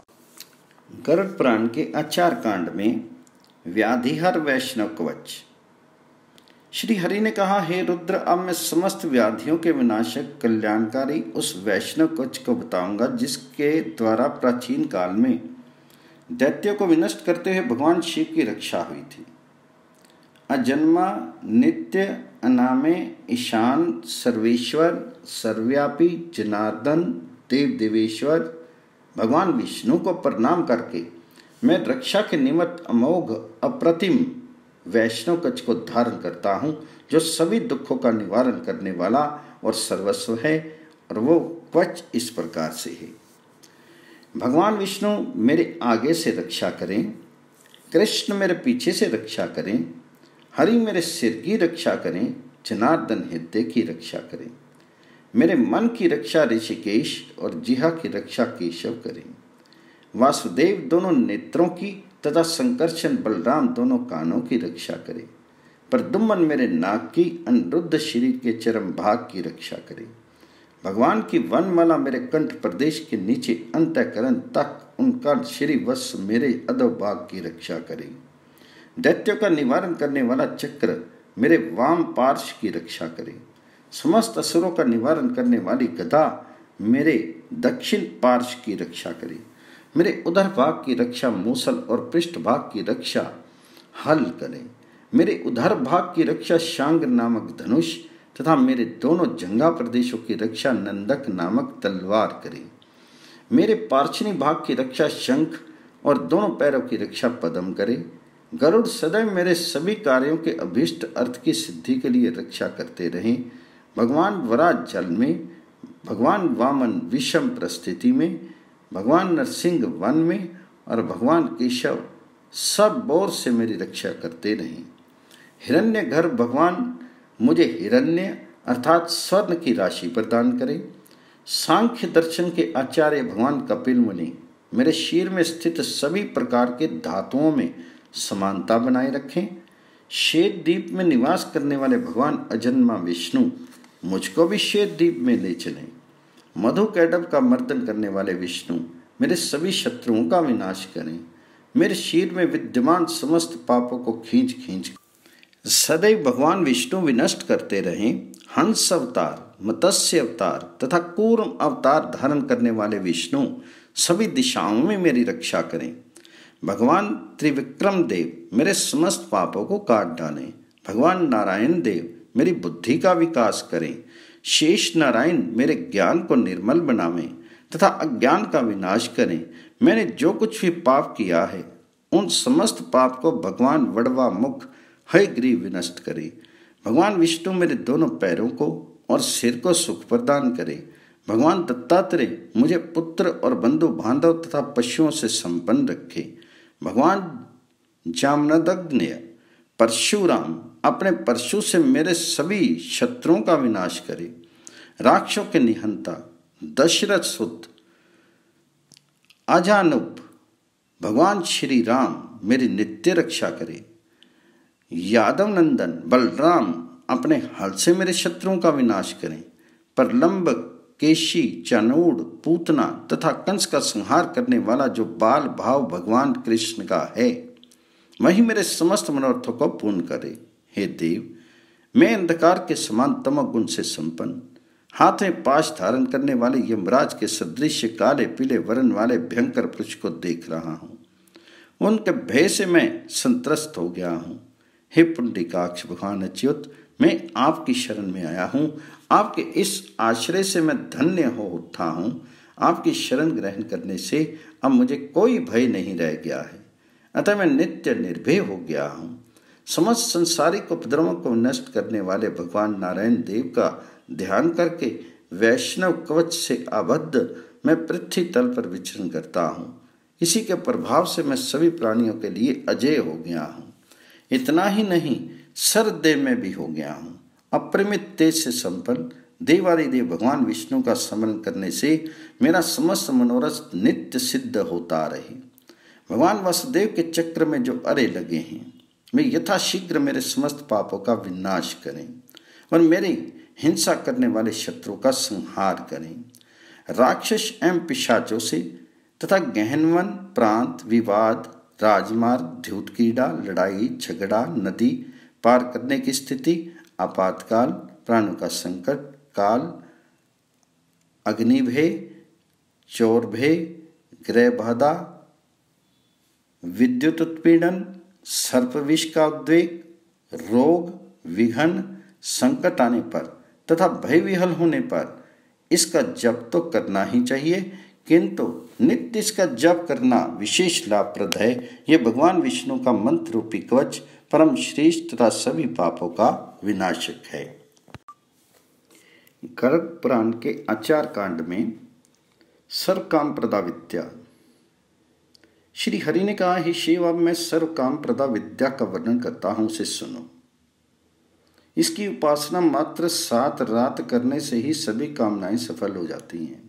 गरुड़ पुराण के आचार कांड में व्याधिहर वैष्णव कवच। श्री हरि ने कहा, हे रुद्र, अब मैं समस्त व्याधियों के विनाशक कल्याणकारी उस वैष्णव कवच को बताऊंगा जिसके द्वारा प्राचीन काल में दैत्यों को विनष्ट करते हुए भगवान शिव की रक्षा हुई थी। अजन्मा, नित्य, अनामे, ईशान, सर्वेश्वर, सर्वव्यापी, जनार्दन, देव देवेश्वर भगवान विष्णु को प्रणाम करके मैं रक्षा के निमित्त अमोघ अप्रतिम वैष्णव कवच को धारण करता हूँ जो सभी दुखों का निवारण करने वाला और सर्वस्व है। और वो कवच इस प्रकार से है। भगवान विष्णु मेरे आगे से रक्षा करें, कृष्ण मेरे पीछे से रक्षा करें, हरि मेरे सिर की रक्षा करें, जनार्दन हृदय की रक्षा करें, मेरे मन की रक्षा ऋषिकेश और जिहा की रक्षा केशव करें, वासुदेव दोनों नेत्रों की तथा संकर्षण बलराम दोनों कानों की रक्षा करे, प्रद्युम्न मेरे नाक की, अनिरुद्ध शरीर के चरम भाग की रक्षा करे, भगवान की वनमाला मेरे कंठ प्रदेश के नीचे अंतःकरण तक उनका श्री वत्स मेरे अधोभाग की रक्षा करे, दैत्यों का निवारण करने वाला चक्र मेरे वाम पार्श्व की रक्षा करे, समस्त असुरों का निवारण करने वाली गदा मेरे दक्षिण पार्श्व की रक्षा करे। मेरे उदर भाग की रक्षा मूसल और पृष्ठ भाग की रक्षा हल करे। मेरे उदर भाग की रक्षा शांग नामक धनुष तथा मेरे दोनों जंगा प्रदेशों की रक्षा नंदक नामक तलवार करे। मेरे पार्श्वनी भाग की रक्षा शंख और दोनों पैरों की रक्षा पद्म करे। गरुड़ सदैव मेरे सभी कार्यों के अभीष्ट अर्थ की सिद्धि के लिए रक्षा करते रहें। भगवान वराह जल में, भगवान वामन विषम परिस्थिति में, भगवान नरसिंह वन में और भगवान केशव सब ओर से मेरी रक्षा करते रहें। हिरण्यगर्भ भगवान मुझे हिरण्य अर्थात स्वर्ण की राशि प्रदान करें। सांख्य दर्शन के आचार्य भगवान कपिल मुनि मेरे शीर में स्थित सभी प्रकार के धातुओं में समानता बनाए रखें। श्वेत द्वीप में निवास करने वाले भगवान अजन्मा विष्णु मुझको भी श्वेत द्वीप में ले चलें। मधु कैडव का मर्दन करने वाले विष्णु मेरे सभी शत्रुओं का विनाश करें। मेरे शीर में विद्यमान समस्त पापों को खींच खींच सदैव भगवान विष्णु विनष्ट करते रहें। हंस अवतार, मत्स्य अवतार तथा कूर्म अवतार धारण करने वाले विष्णु सभी दिशाओं में मेरी रक्षा करें। भगवान त्रिविक्रम देव मेरे समस्त पापों को काट डालें। भगवान नारायण देव मेरी बुद्धि का विकास करें। शेष नारायण मेरे ज्ञान को निर्मल बनावें तथा अज्ञान का विनाश करें। मैंने जो कुछ भी पाप किया है उन समस्त पाप को भगवान वड़वा मुख हयग्रीव विनष्ट करे। भगवान विष्णु मेरे दोनों पैरों को और सिर को सुख प्रदान करे। भगवान दत्तात्रेय मुझे पुत्र और बंधु बांधव तथा पशुओं से संपन्न रखे। भगवान जामनदग्नि परशुराम अपने परशु से मेरे सभी शत्रुओं का विनाश करे। राक्षसों के निहंता दशरथ सुत अजानुप भगवान श्री राम मेरी नित्य रक्षा करे। यादव नंदन बलराम अपने हल से मेरे शत्रुओं का विनाश करें। प्रलंब, केशी, चानूर, पूतना तथा कंस का संहार करने वाला जो बाल भाव भगवान कृष्ण का है वही मेरे समस्त मनोरथों को पूर्ण करे। हे देव, मैं अंधकार के समान तमोगुण से संपन्न, हाथ में पाश धारण करने वाले यमराज के सदृश काले पीले वर्ण वाले भयंकर पुरुष को देख रहा हूँ। उनके भय से मैं संत्रस्त हो गया हूँ। हे पुंडरीकाक्ष भगवान अच्युत, मैं आपकी शरण में आया हूँ। आपके इस आश्रय से मैं धन्य हो उठा हूँ। आपकी शरण ग्रहण करने से अब मुझे कोई भय नहीं रह गया है, अतः मैं नित्य निर्भय हो गया हूँ। समस्त संसारिक उपद्रवों को नष्ट करने वाले भगवान नारायण देव का ध्यान करके वैष्णव कवच से आबद्ध मैं पृथ्वी तल पर विचरण करता हूँ। इसी के प्रभाव से मैं सभी प्राणियों के लिए अजय हो गया हूँ। इतना ही नहीं, सरदेव में भी हो गया हूँ। अपरिमित तेज से संपन्न देवादिदेव भगवान विष्णु का स्मरण करने से मेरा समस्त मनोरथ नित्य सिद्ध होता रहे। भगवान वासुदेव के चक्र में जो अरे लगे हैं वे यथाशीघ्र मेरे समस्त पापों का विनाश करें और मेरी हिंसा करने वाले शत्रुओं का संहार करें। राक्षस एवं पिशाचों से तथा गहनवन, प्रांत, विवाद, राजमार्ग, द्यूत कीड़ा, लड़ाई झगड़ा, नदी पार करने की स्थिति, आपातकाल, प्राणों का संकट काल, अग्निभय, चोर भय, गृह बाधा, विद्युत उत्पीड़न, सर्प विष का उद्वेग, रोग, विघन, संकट आने पर तथा भय विहल होने पर इसका जप तो करना ही चाहिए, किंतु नित्य इसका जप करना विशेष लाभप्रद है। यह भगवान विष्णु का मंत्र रूपी कवच परम श्रेष्ठ तथा सभी पापों का विनाशक है। गर्ग पुराण के आचार कांड में सर्व काम प्रदा विद्या, श्री हरि ने कहा, हे शिव, अब मैं सर्व काम प्रदा विद्या का वर्णन करता हूं, उसे सुनो। इसकी उपासना मात्र 7 रात करने से ही सभी कामनाएं सफल हो जाती हैं।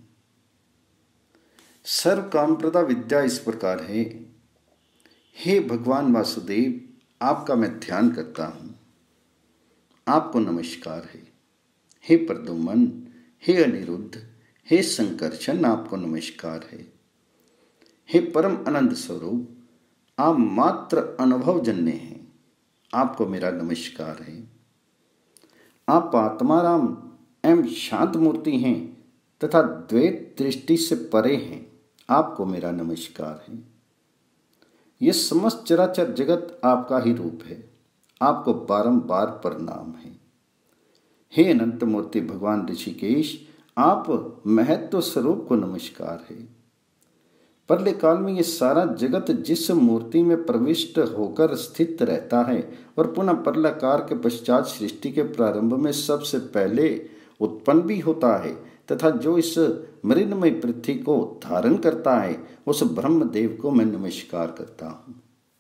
सर्व काम प्रदा विद्या इस प्रकार है। हे भगवान वासुदेव, आपका मैं ध्यान करता हूं, आपको नमस्कार है। हे प्रद्युम्न, हे अनिरुद्ध, हे संकर्षण, आपको नमस्कार है। हे परम आनंद स्वरूप, आप मात्र अनुभवजन्य हैं, आपको मेरा नमस्कार है। आप आत्माराम एवं शांत मूर्ति हैं तथा द्वैत दृष्टि से परे हैं, आपको मेरा नमस्कार है। ये समस्त चराचर जगत आपका ही रूप है, आपको बारंबार प्रणाम है। हे अनंत मूर्ति भगवान ऋषिकेश, आप महत्व स्वरूप को नमस्कार है। प्रलय काल में ये सारा जगत जिस मूर्ति में प्रविष्ट होकर स्थित रहता है और पुनः प्रलयकार के पश्चात सृष्टि के प्रारंभ में सबसे पहले उत्पन्न भी होता है तथा जो इस मृण्मयी पृथ्वी को धारण करता है, उस ब्रह्मदेव को मैं नमस्कार करता हूँ।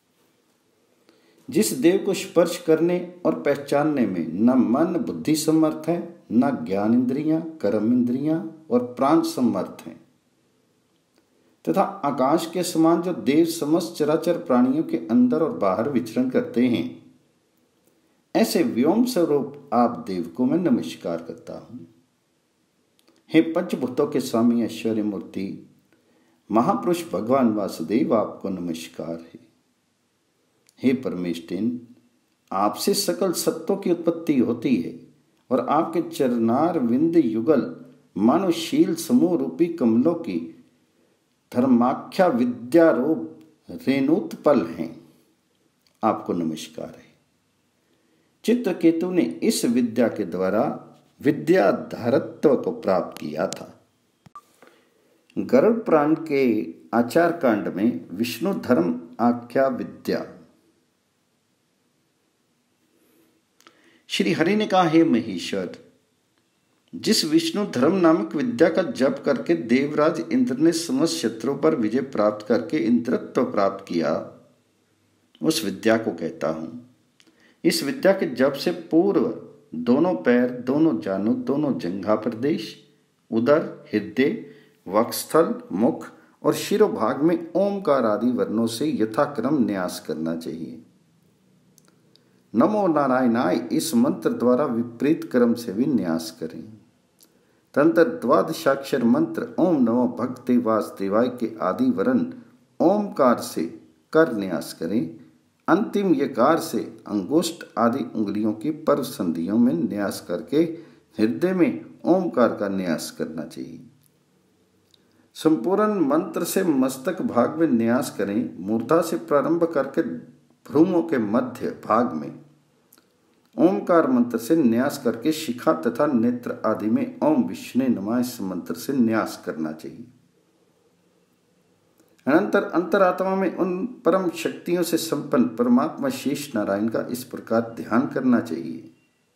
जिस देव को स्पर्श करने और पहचानने में न मन बुद्धि समर्थ है, न ज्ञान इंद्रियां, कर्म इंद्रियां और प्राण समर्थ हैं, तथा आकाश के समान जो देव समस्त चराचर प्राणियों के अंदर और बाहर विचरण करते हैं, ऐसे व्योम स्वरूप आप देव को मैं नमस्कार करता हूं। हे पंचभूतों के स्वामी ऐश्वर्य मूर्ति महापुरुष भगवान वासुदेव, आपको नमस्कार है। हे परमेष्टिन, आपसे सकल सत्यों की उत्पत्ति होती है और आपके चरणार विंद युगल मानुशील समूह रूपी कमलों की धर्माख्या विद्यारूप रेणुत्पल हैं, आपको नमस्कार है। चित्रकेतु ने इस विद्या के द्वारा विद्याधारत्व को प्राप्त किया था। गरुड़ पुराण के आचार कांड में विष्णु धर्म आख्या विद्या, श्री हरि ने कहा, हे महेश्वर, जिस विष्णु धर्म नामक विद्या का जप करके देवराज इंद्र ने समस्त शत्रुओं पर विजय प्राप्त करके इंद्रत्व प्राप्त किया, उस विद्या को कहता हूं। इस विद्या के जप से पूर्व दोनों पैर, दोनों जानू, दोनों जंघा प्रदेश, उदर, हृदय, वक्षस्थल, मुख और शिरोभाग में ओमकार आदि वर्णों से यथाक्रम न्यास करना चाहिए। नमो नारायणाय इस मंत्र द्वारा विपरीत क्रम से भी न्यास करें। तंत्र द्वादशाक्षर मंत्र ओम नमो भगवते वासुदेवाय के आदि वर्ण ओमकार से कर न्यास करें। अंतिम यकार से अंगुष्ठ आदि उंगलियों की पर्व संधियों में न्यास करके हृदय में ओमकार का न्यास करना चाहिए। संपूर्ण मंत्र से मस्तक भाग में न्यास करें। मूर्धा से प्रारंभ करके भ्रूमों के मध्य भाग में ओमकार मंत्र से न्यास करके शिखा तथा नेत्र आदि में ओम विष्णु नमः इस मंत्र से न्यास करना चाहिए। अनंतर अंतरात्मा में उन परम शक्तियों से संपन्न परमात्मा शेष नारायण का इस प्रकार ध्यान करना चाहिए।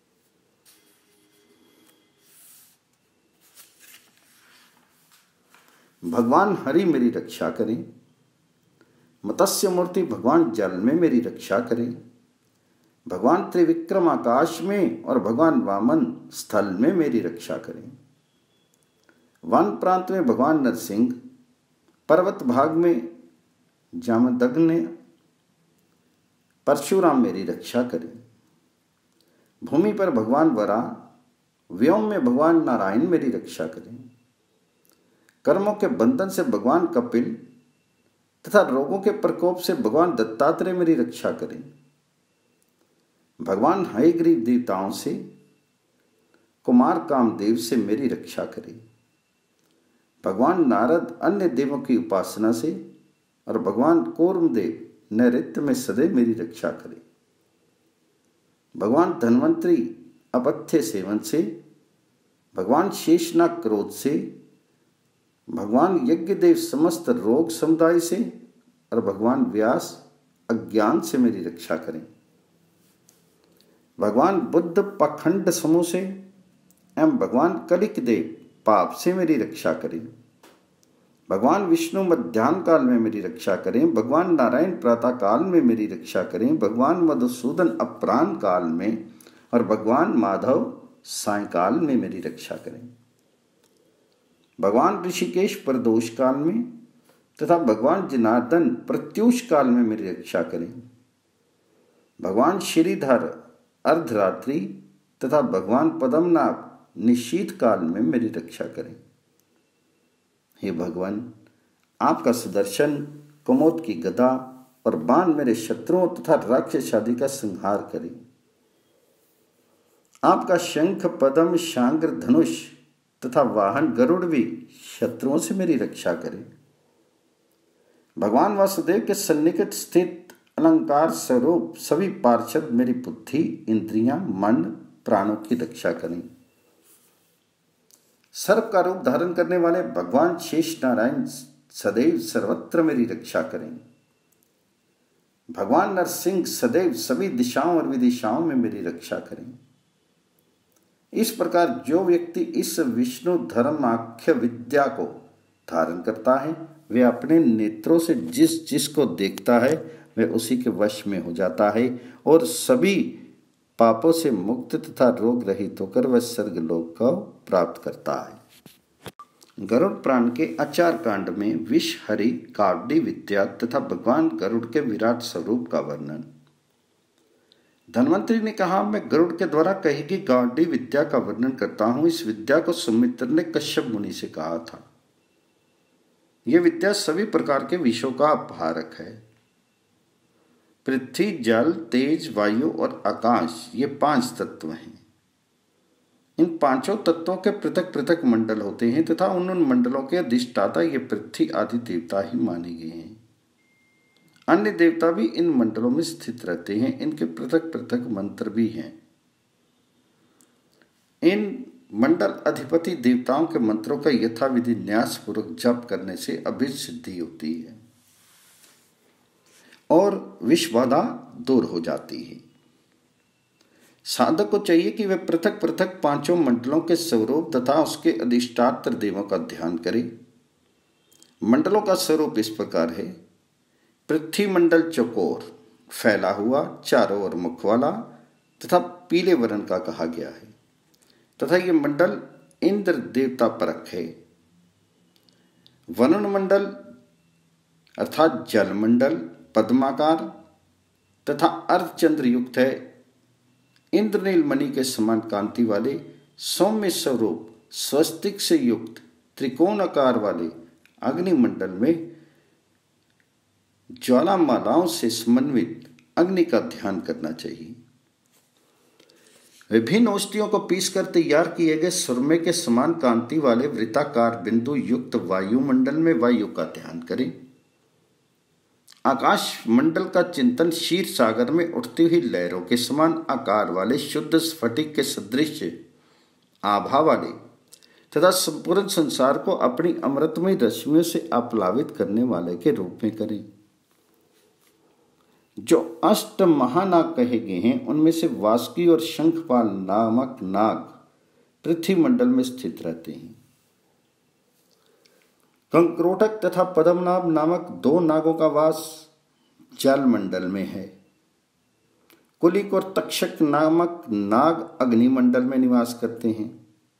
भगवान हरि मेरी रक्षा करें। मत्स्य मूर्ति भगवान जल में मेरी रक्षा करें। भगवान त्रिविक्रम आकाश में और भगवान वामन स्थल में मेरी रक्षा करें। वन प्रांत में भगवान नरसिंह, पर्वत भाग में जामदग्नि, परशुराम मेरी रक्षा करें। भूमि पर भगवान वराह, व्योम में भगवान नारायण मेरी रक्षा करें। कर्मों के बंधन से भगवान कपिल तथा रोगों के प्रकोप से भगवान दत्तात्रेय मेरी रक्षा करें। भगवान हयग्रीव देवताओं से, कुमार कामदेव से मेरी रक्षा करें। भगवान नारद अन्य देवों की उपासना से और भगवान कूर्मदेव नैऋत्य में सदैव मेरी रक्षा करें। भगवान धन्वंतरी अपथ्य सेवन से, भगवान शेषनाग क्रोध से, भगवान यज्ञदेव समस्त रोग समुदाय से और भगवान व्यास अज्ञान से मेरी रक्षा करें। भगवान बुद्ध पाखंड समूह से एवं भगवान कलिक देव पाप से मेरी रक्षा करें। भगवान विष्णु मध्याह्न काल में मेरी रक्षा करें। भगवान नारायण प्रातः काल में मेरी रक्षा करें। भगवान मधुसूदन अपराह्न काल में और भगवान माधव सायंकाल में मेरी रक्षा करें। भगवान ऋषिकेश प्रदोष काल में तथा भगवान जनार्दन प्रत्यूष काल में मेरी रक्षा करें। भगवान श्रीधर अर्धरात्रि तथा भगवान पद्मनाभ निशीत काल में मेरी रक्षा करें। हे भगवान, आपका सुदर्शन, कुमोद की गदा और बाण मेरे शत्रुओं तथा राक्षस आदि का संहार करें। आपका शंख, पद्म, शांग्र, धनुष तथा वाहन गरुड़ भी शत्रुओं से मेरी रक्षा करे। भगवान वासुदेव के सन्निकट स्थित अलंकार स्वरूप सभी पार्षद मेरी बुद्धि, इंद्रियां, मन, प्राणों की रक्षा करें। सर्प का रूप धारण करने वाले भगवान शेष नारायण सदैव सर्वत्र मेरी रक्षा करें। भगवान नरसिंह सदैव सभी दिशाओं और विदिशाओं में मेरी रक्षा करें। इस प्रकार जो व्यक्ति इस विष्णु धर्माख्य विद्या को धारण करता है, वे अपने नेत्रों से जिस जिस को देखता है वह उसी के वश में हो जाता है और सभी पापों से मुक्त तथा रोग रहित होकर वह स्वर्गलोक को प्राप्त करता है। गरुड़ पुराण के आचार कांड में विष हरि गार्डी विद्या तथा भगवान गरुड़ के विराट स्वरूप का वर्णन। धन्वंतरि ने कहा, मैं गरुड़ के द्वारा कही गई गार्डी विद्या का वर्णन करता हूं। इस विद्या को सुमित्र ने कश्यप मुनि से कहा था। यह विद्या सभी प्रकार के विषयों का अपहारक है। पृथ्वी, जल, तेज, वायु और आकाश ये 5 तत्व हैं। इन 5 तत्वों के पृथक पृथक मंडल होते हैं तथा उन मंडलों के अधिष्ठाता ये पृथ्वी आदि देवता ही माने गए हैं। अन्य देवता भी इन मंडलों में स्थित रहते हैं। इनके पृथक पृथक मंत्र भी हैं। इन मंडल अधिपति देवताओं के मंत्रों का यथाविधि न्यास पूर्वक जप करने से अभिष्ट सिद्धि होती है और विषबाधा दूर हो जाती है। साधक को चाहिए कि वह पृथक पृथक 5 मंडलों के स्वरूप तथा उसके अधिष्ठात्र देवों का ध्यान करे। मंडलों का स्वरूप इस प्रकार है। पृथ्वी मंडल चौकोर, फैला हुआ, चारों ओर मुख वाला तथा पीले वर्ण का कहा गया है तथा यह मंडल इंद्र देवता परक है। वरुण मंडल अर्थात जल मंडल पद्माकार तथा अर्धचंद्र युक्त है। इंद्रनील मणि के समान कांति वाले सौम्य स्वरूप स्वस्तिक से युक्त त्रिकोणाकार वाले अग्निमंडल में ज्वालामालाओं से समन्वित अग्नि का ध्यान करना चाहिए। विभिन्न औषधियों को पीसकर तैयार किए गए सुरमे के समान कांति वाले वृत्ताकार बिंदु युक्त वायुमंडल में वायु का ध्यान करें। आकाश मंडल का चिंतन क्षीर सागर में उठती हुई लहरों के समान आकार वाले शुद्ध स्फटिक के सदृश आभा वाले तथा संपूर्ण संसार को अपनी अमृतमय रश्मियों से आप्लावित करने वाले के रूप में करें। जो 8 महानाग कहे गए हैं उनमें से वासुकी और शंखपाल नामक नाग पृथ्वी मंडल में स्थित रहते हैं। कंक्रोटक तथा पद्मनाभ नामक 2 नागों का वास जल मंडल में है। कुलिक और तक्षक नामक नाग अग्निमंडल में निवास करते हैं।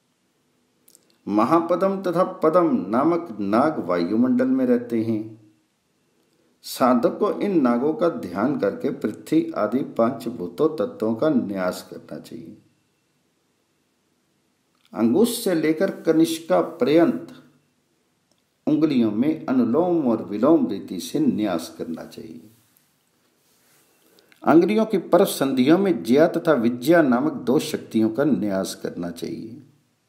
महापद्म तथा पद्म नामक नाग वायुमंडल में रहते हैं। साधक को इन नागों का ध्यान करके पृथ्वी आदि 5 भूतों तत्वों का न्यास करना चाहिए। अंगुश से लेकर कनिष्का पर्यंत उंगलियों में अनुलोम और विलोम रीति से न्यास करना चाहिए। अंगुलियों की परम संधियों में ज्या तथा विज्या नामक 2 शक्तियों का न्यास करना चाहिए।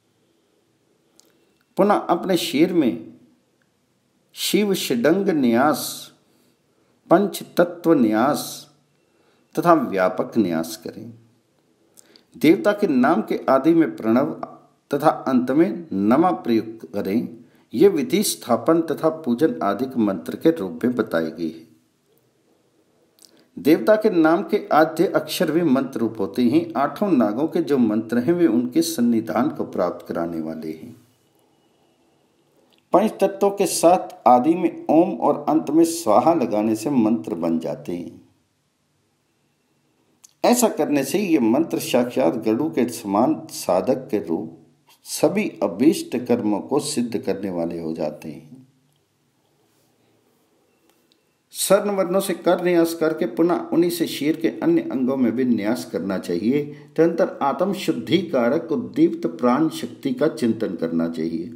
पुनः अपने शीर में शिव षडंग न्यास, पंच तत्व न्यास तथा व्यापक न्यास करें। देवता के नाम के आदि में प्रणव तथा अंत में नमा प्रयुक्त करें। यह विधि स्थापन तथा पूजन आदि मंत्र के रूप में बताई गई है। देवता के नाम के आद्य अक्षर भी मंत्र रूप होते हैं। 8 नागों के जो मंत्र हैं वे उनके सन्निधान को प्राप्त कराने वाले हैं। 5 तत्वों के साथ आदि में ओम और अंत में स्वाहा लगाने से मंत्र बन जाते हैं। ऐसा करने से ये मंत्र साक्षात गरुड़ के समान साधक के रूप सभी अभीष्ट कर्मों को सिद्ध करने वाले हो जाते हैं। स्वर्ण वर्णों से कर न्यास करके पुनः उन्हीं से शीर के अन्य अंगों में भी न्यास करना चाहिए। तदनंतर आत्म शुद्धि कारक उद्दीप्त प्राण शक्ति का चिंतन करना चाहिए।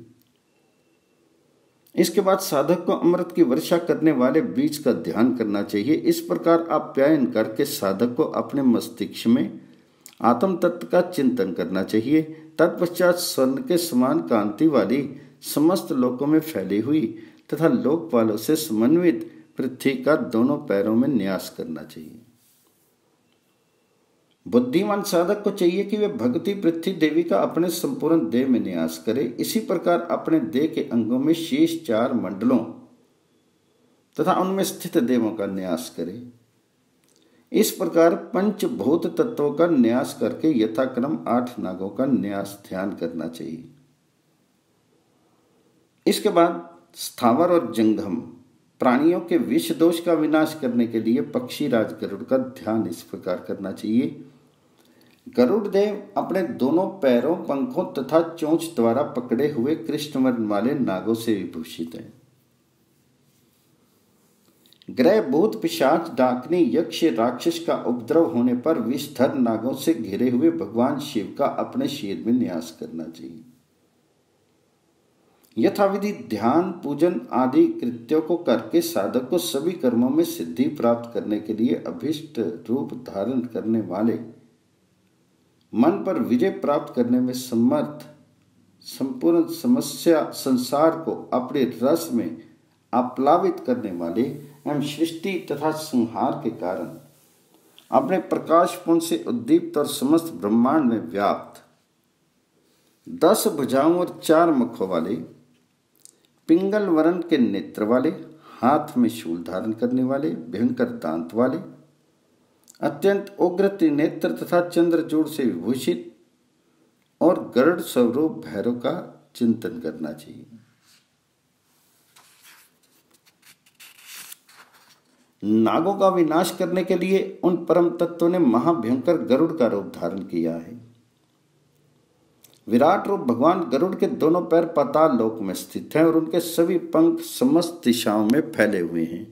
इसके बाद साधक को अमृत की वर्षा करने वाले बीज का ध्यान करना चाहिए। इस प्रकार आप्यायन करके साधक को अपने मस्तिष्क में आत्म तत्व का चिंतन करना चाहिए तत्पश्चात स्वर्ण के समान कांति वाली समस्त लोकों में फैली हुई तथा लोकपालों से समन्वित पृथ्वी का दोनों पैरों में न्यास करना चाहिए। बुद्धिमान साधक को चाहिए कि वे भगवती पृथ्वी देवी का अपने संपूर्ण देह में न्यास करे। इसी प्रकार अपने देह के अंगों में शेष 4 मंडलों तथा उनमें स्थित देवों का न्यास करे। इस प्रकार पंचभूत तत्वों का न्यास करके यथाक्रम 8 नागों का न्यास ध्यान करना चाहिए। इसके बाद स्थावर और जंगम प्राणियों के विष दोष का विनाश करने के लिए पक्षीराज गरुड़ का ध्यान इस प्रकार करना चाहिए। गरुड़ देव अपने दोनों पैरों, पंखों तथा चोंच द्वारा पकड़े हुए कृष्ण वर्ण वाले नागों से विभूषित हैं। ग्रह, भूत, पिशाच, डाकनी, यक्ष, राक्षस का उपद्रव होने पर विषधर नागों से घिरे हुए भगवान शिव का अपने शरीर में न्यास करना चाहिए। यथाविधि ध्यान, पूजन आदि कृत्यों को करके साधक को सभी कर्मों में सिद्धि प्राप्त करने के लिए अभिष्ट रूप धारण करने वाले, मन पर विजय प्राप्त करने में समर्थ, संपूर्ण समस्या संसार को अपने रस में आप्लावित करने वाले एवं सृष्टि तथा संहार के कारण अपने प्रकाश पुंज से उद्दीप्त और समस्त ब्रह्मांड में व्याप्त 10 भुजाओं और 4 मुखों वाले, पिंगल वर्ण के नेत्र वाले, हाथ में शूल धारण करने वाले, भयंकर दांत वाले, अत्यंत उग्र त्रिनेत्र तथा चंद्रचूड़ से विभूषित और गरुड़ स्वरूप भैरव का चिंतन करना चाहिए। नागों का विनाश करने के लिए उन परम तत्वों ने महाभयंकर गरुड़ का रूप धारण किया है। विराट रूप भगवान गरुड़ के दोनों पैर पाताल लोक में स्थित हैं और उनके सभी पंख समस्त दिशाओं में फैले हुए हैं।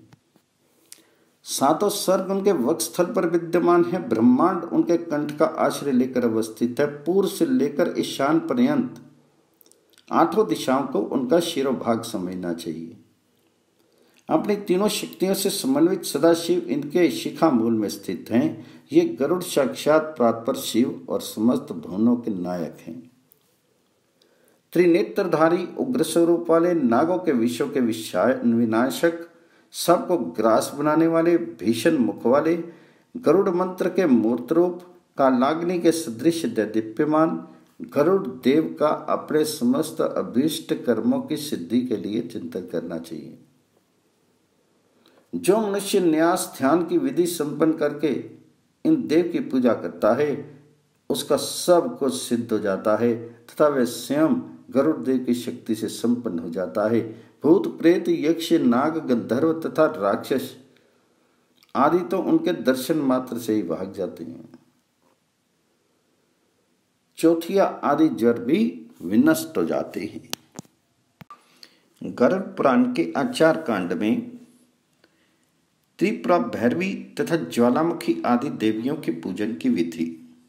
7 स्वर्ग उनके वक्षस्थल पर विद्यमान है। ब्रह्मांड उनके कंठ का आश्रय लेकर अवस्थित है। पूर्व से लेकर ईशान पर्यंत 8 दिशाओं को उनका शिरोभाग समझना चाहिए। अपनी तीनों शक्तियों से समन्वित सदाशिव इनके शिखा मूल में स्थित हैं। ये गरुड़ साक्षात प्रातपर शिव और समस्त भुवनों के नायक हैं। त्रिनेत्रधारी उग्र स्वरूप वाले, नागों के विषयों के विनाशक, सबको ग्रास बनाने वाले, भीषण मुख वाले, गरुड़ मंत्र के मूर्त रूप, कालाग्नि के सदृश दैदीप्यमान गरुड़ देव का अपने समस्त अभीष्ट कर्मों की सिद्धि के लिए चिंतन करना चाहिए। जो मनुष्य न्यास ध्यान की विधि संपन्न करके इन देव की पूजा करता है उसका सब कुछ सिद्ध हो जाता है तथा वह स्वयं गरुड़ देव की शक्ति से संपन्न हो जाता है। भूत, प्रेत, यक्ष, नाग, गंधर्व तथा राक्षस आदि तो उनके दर्शन मात्र से ही भाग जाते हैं। चौथिया आदि ज्वर भी विनष्ट हो जाते हैं। गरुड़ पुराण के आचार कांड में त्रिपुरा, भैरवी तथा ज्वालामुखी आदि देवियों की पूजन की विधि।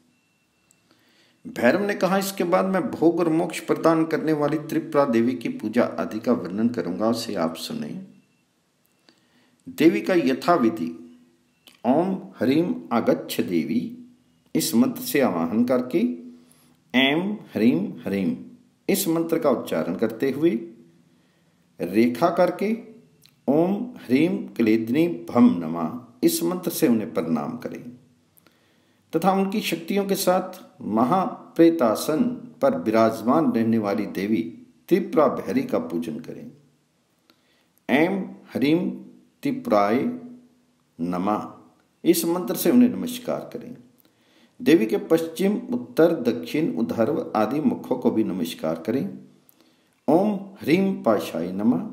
भैरव ने कहा, इसके बाद मैं भोग और मोक्ष प्रदान करने वाली त्रिपुरा देवी की पूजा आदि का वर्णन करूंगा, उसे आप सुने। देवी का यथाविधि ओम ह्रीम आगच्छ देवी इस मंत्र से आवाहन करके एम ह्रीम ह्रीम इस मंत्र का उच्चारण करते हुए रेखा करके ओम ह्रीम क्लेदिनी भम नमः इस मंत्र से उन्हें प्रणाम करें तथा उनकी शक्तियों के साथ महाप्रेतासन पर विराजमान रहने वाली देवी त्रिपुरा भैरी का पूजन करें। एम ह्रीम त्रिपुराय नमः इस मंत्र से उन्हें नमस्कार करें। देवी के पश्चिम, उत्तर, दक्षिण, उधर्व आदि मुखों को भी नमस्कार करें। ओम ह्रीम पाशाय नमः,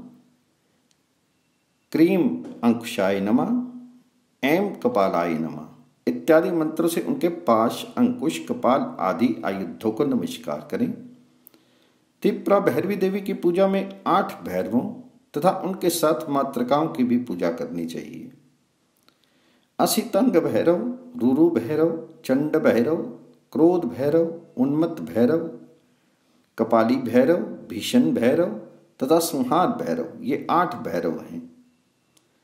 क्रीम अंकुशाय नमः, एम कपालाय नमः इत्यादि मंत्रों से उनके पाश, अंकुश, कपाल आदि आयुधों को नमस्कार करें। त्रिपुरा भैरवी देवी की पूजा में 8 भैरवों तथा उनके साथ मातृकाओं की भी पूजा करनी चाहिए। असितंग भैरव, रुरु भैरव, चंड भैरव, क्रोध भैरव, उन्मत्त भैरव, कपाली भैरव, भीषण भैरव तथा संहार भैरव, ये 8 भैरव हैं।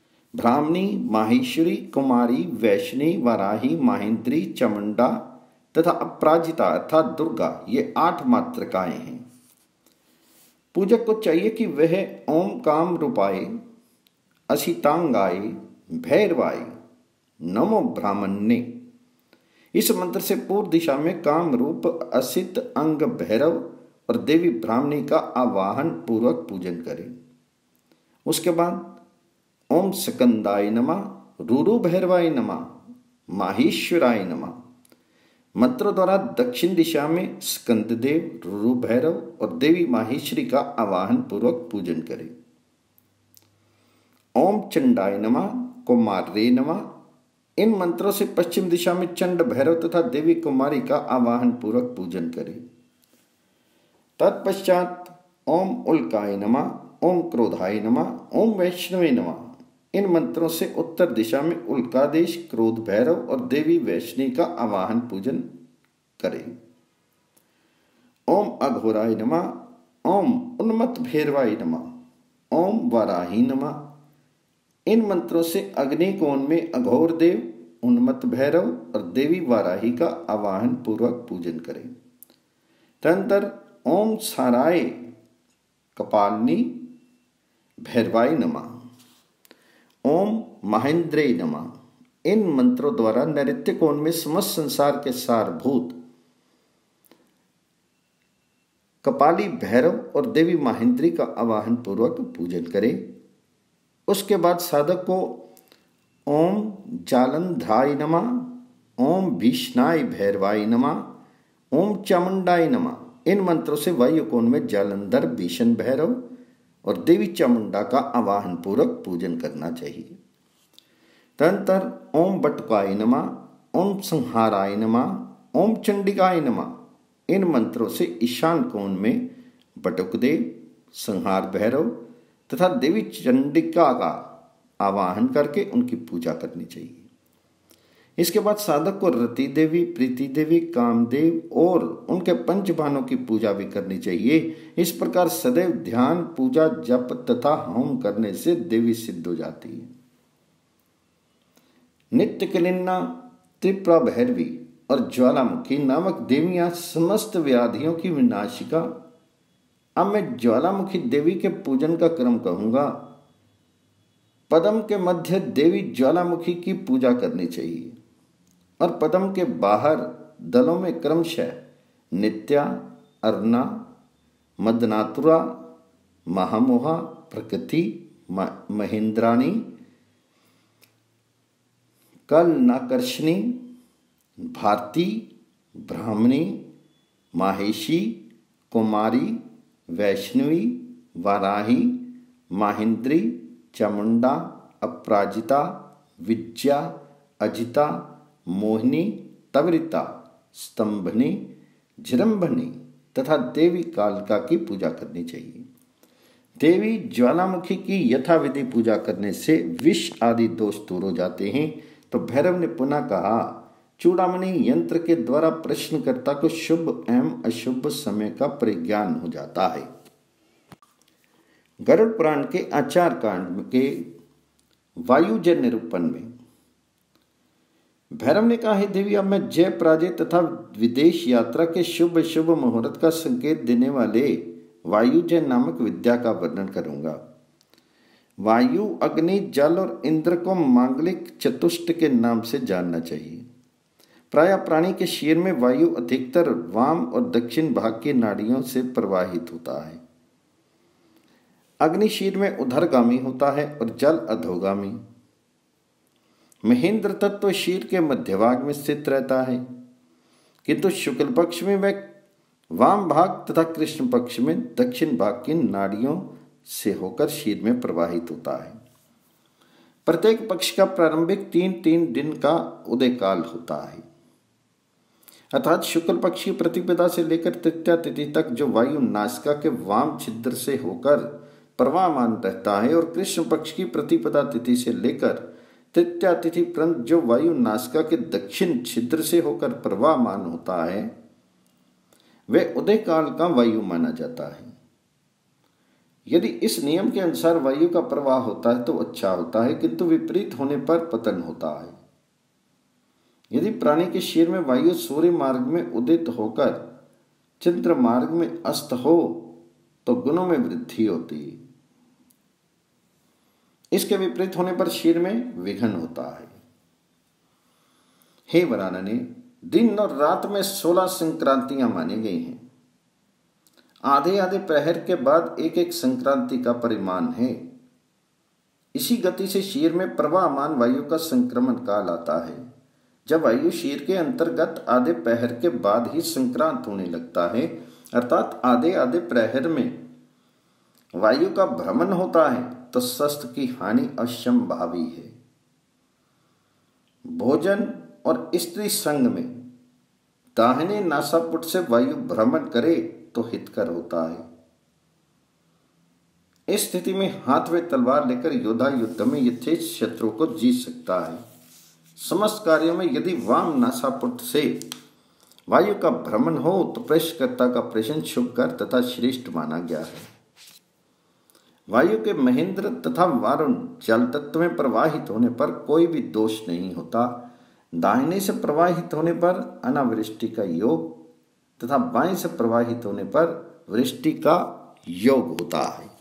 ब्राह्मणी, माहेश्वरी, कुमारी, वैष्णी, वाराही, माहेंद्री, चमुंडा, तथा अपराजिता अर्थात दुर्गा, ये 8 मातृकाएं हैं। पूजक को चाहिए कि वह ओम काम रूपाय असितांगाय भैरवाय नमो ब्राह्मण्ये, इस मंत्र से पूर्व दिशा में काम रूप असित अंग भैरव और देवी ब्राह्मणी का आवाहन पूर्वक पूजन करें। उसके बाद ओम स्कंदाय नमः, रूरु भैरवाय नमः, माहेश्वराय नमः मंत्रों द्वारा दक्षिण दिशा में स्कंददेव, रूरु भैरव और देवी माहेश्वरी का आवाहन पूर्वक पूजन करें। ओम चंडाय नमः, कुमारे नमः, इन मंत्रों से पश्चिम दिशा में चंड भैरव तथा देवी कुमारी का आवाहन पूर्वक पूजन करें। तत्पश्चात ओम उल्काय नमः, ओम क्रोधाय नमः, ओम वैष्णवे नमः, इन मंत्रों से उत्तर दिशा में उल्कादेश, क्रोध भैरव और देवी वैष्णवी का आवाहन पूजन करें। ओम अघोराय नमः, ओम उन्मत्त भैरवाय नमः, ओम वाराही नमः, इन मंत्रों से अग्नि कोण में अघोर देव, उन्मत्त भैरव और देवी वाराही का आवाहन पूर्वक पूजन करें। तदनंतर ओम साराय कपालिनी भैरवाय नमः, ओम महेंद्रे नमः, इन मंत्रों द्वारा नैऋत्य कोण में समस्त संसार के सारभूत कपाली भैरव और देवी महेंद्री का आवाहन पूर्वक पूजन करें। उसके बाद साधक को ओम जालंधराय नमः, ओम भीष्णाय भैरवाय नमः, ओम चामुंडाय नमः, इन मंत्रों से वायु कोण में जालंधर, भीषण भैरव और देवी चामुंडा का आवाहन पूर्वक पूजन करना चाहिए। तदनंतर ओम बटुकाय नमः, ओम संहाराय नमः, ओम चंडिकाय नमः, इन मंत्रों से ईशान कोण में बटुकदेव, संहार भैरव तथा देवी चंडिका का आवाहन करके उनकी पूजा करनी चाहिए। इसके बाद साधक को रति देवी, प्रीति देवी, कामदेव और उनके पंचबाणों की पूजा भी करनी चाहिए। इस प्रकार सदैव ध्यान, पूजा, जप तथा होम करने से देवी सिद्ध हो जाती है। नित्य कलिन्ना, त्रिपुरा भैरवी और ज्वालामुखी नामक देवियां समस्त व्याधियों की विनाशिका। अब मैं ज्वालामुखी देवी के पूजन का क्रम कहूंगा। पदम के मध्य देवी ज्वालामुखी की पूजा करनी चाहिए और पदम के बाहर दलों में क्रमशः नित्या, अर्ना, मदनातुरा, महामोहा, प्रकृति, महेंद्राणी, कलनाकर्षणी, भारती, ब्राह्मणी, माहेशी, कुमारी, वैष्णवी, वाराही, माहिंद्री, चामुंडा, अपराजिता, विद्या, अजिता, मोहिनी, तवरिता, स्तंभनी, जृंभनी तथा देवी कालिका की पूजा करनी चाहिए। देवी ज्वालामुखी की यथाविधि पूजा करने से विष आदि दोष दूर हो जाते हैं। तो भैरव ने पुनः कहा, चूड़ामणि यंत्र के द्वारा प्रश्नकर्ता को शुभ एवं अशुभ समय का परिज्ञान हो जाता है। गरुड़ पुराण के आचार कांड के वायुजय निरूपण में भैरव ने कहा, है देवी, अब मैं जय पराजय तथा विदेश यात्रा के शुभ शुभ मुहूर्त का संकेत देने वाले वायुजय नामक विद्या का वर्णन करूंगा। वायु, अग्नि, जल और इंद्र को मांगलिक चतुष्ट के नाम से जानना चाहिए। प्राय प्राणी के शरीर में वायु अधिकतर वाम और दक्षिण भाग की नाड़ियों से प्रवाहित होता है। अग्नि शरीर में उधरगामी होता है और जल अधोगामी। महेंद्र तत्व शरीर के मध्य भाग में स्थित रहता है, किंतु शुक्ल पक्ष में वह वाम भाग तथा कृष्ण पक्ष में दक्षिण भाग की नाड़ियों से होकर शरीर में प्रवाहित होता है। प्रत्येक पक्ष का प्रारंभिक 3-3 दिन का उदय काल होता है, अर्थात शुक्ल पक्ष की प्रतिपदा से लेकर तृतीया तिथि तक जो वायु नासिका के वाम छिद्र से होकर प्रवाहमान रहता है, और कृष्ण पक्ष की प्रतिपदा तिथि से लेकर तृतीया तिथि पर्यंत जो वायु नासिका के दक्षिण छिद्र से होकर प्रवाहमान होता है, वह उदय काल का वायु माना जाता है। यदि इस नियम के अनुसार वायु का प्रवाह होता है तो अच्छा होता है, किंतु विपरीत होने पर पतन होता है। यदि प्राणी के शरीर में वायु सूर्य मार्ग में उदित होकर चंद्र मार्ग में अस्त हो तो गुणों में वृद्धि होती है। इसके विपरीत होने पर शरीर में विघन होता है। हे वरानने, दिन और रात में 16 संक्रांतियां मानी गई हैं। आधे आधे प्रहर के बाद एक एक संक्रांति का परिमाण है। इसी गति से शरीर में प्रवाहमान वायु का संक्रमण काल आता है। जब वायु शरीर के अंतर्गत आधे प्रहर के बाद ही संक्रांत होने लगता है, अर्थात आधे आधे प्रहर में वायु का भ्रमण होता है, तो शस्त्र की हानि असंभावी है। भोजन और स्त्री संग में दाहिने नासापुट से वायु भ्रमण करे तो हितकर होता है। इस स्थिति में हाथ में तलवार लेकर योद्धा युद्ध में यथेच शत्रु को जीत सकता है। समस्त कार्यों में यदि वाम नासापुट से वायु का भ्रमण हो तो प्रवेशकर्ता का प्रश्न शुभकर तथा श्रेष्ठ माना गया है। वायु के महेंद्र तथा वारुण जल तत्व में प्रवाहित होने पर कोई भी दोष नहीं होता। दाहिने से प्रवाहित होने पर अनावृष्टि का योग तथा बाएं से प्रवाहित होने पर वृष्टि का योग होता है।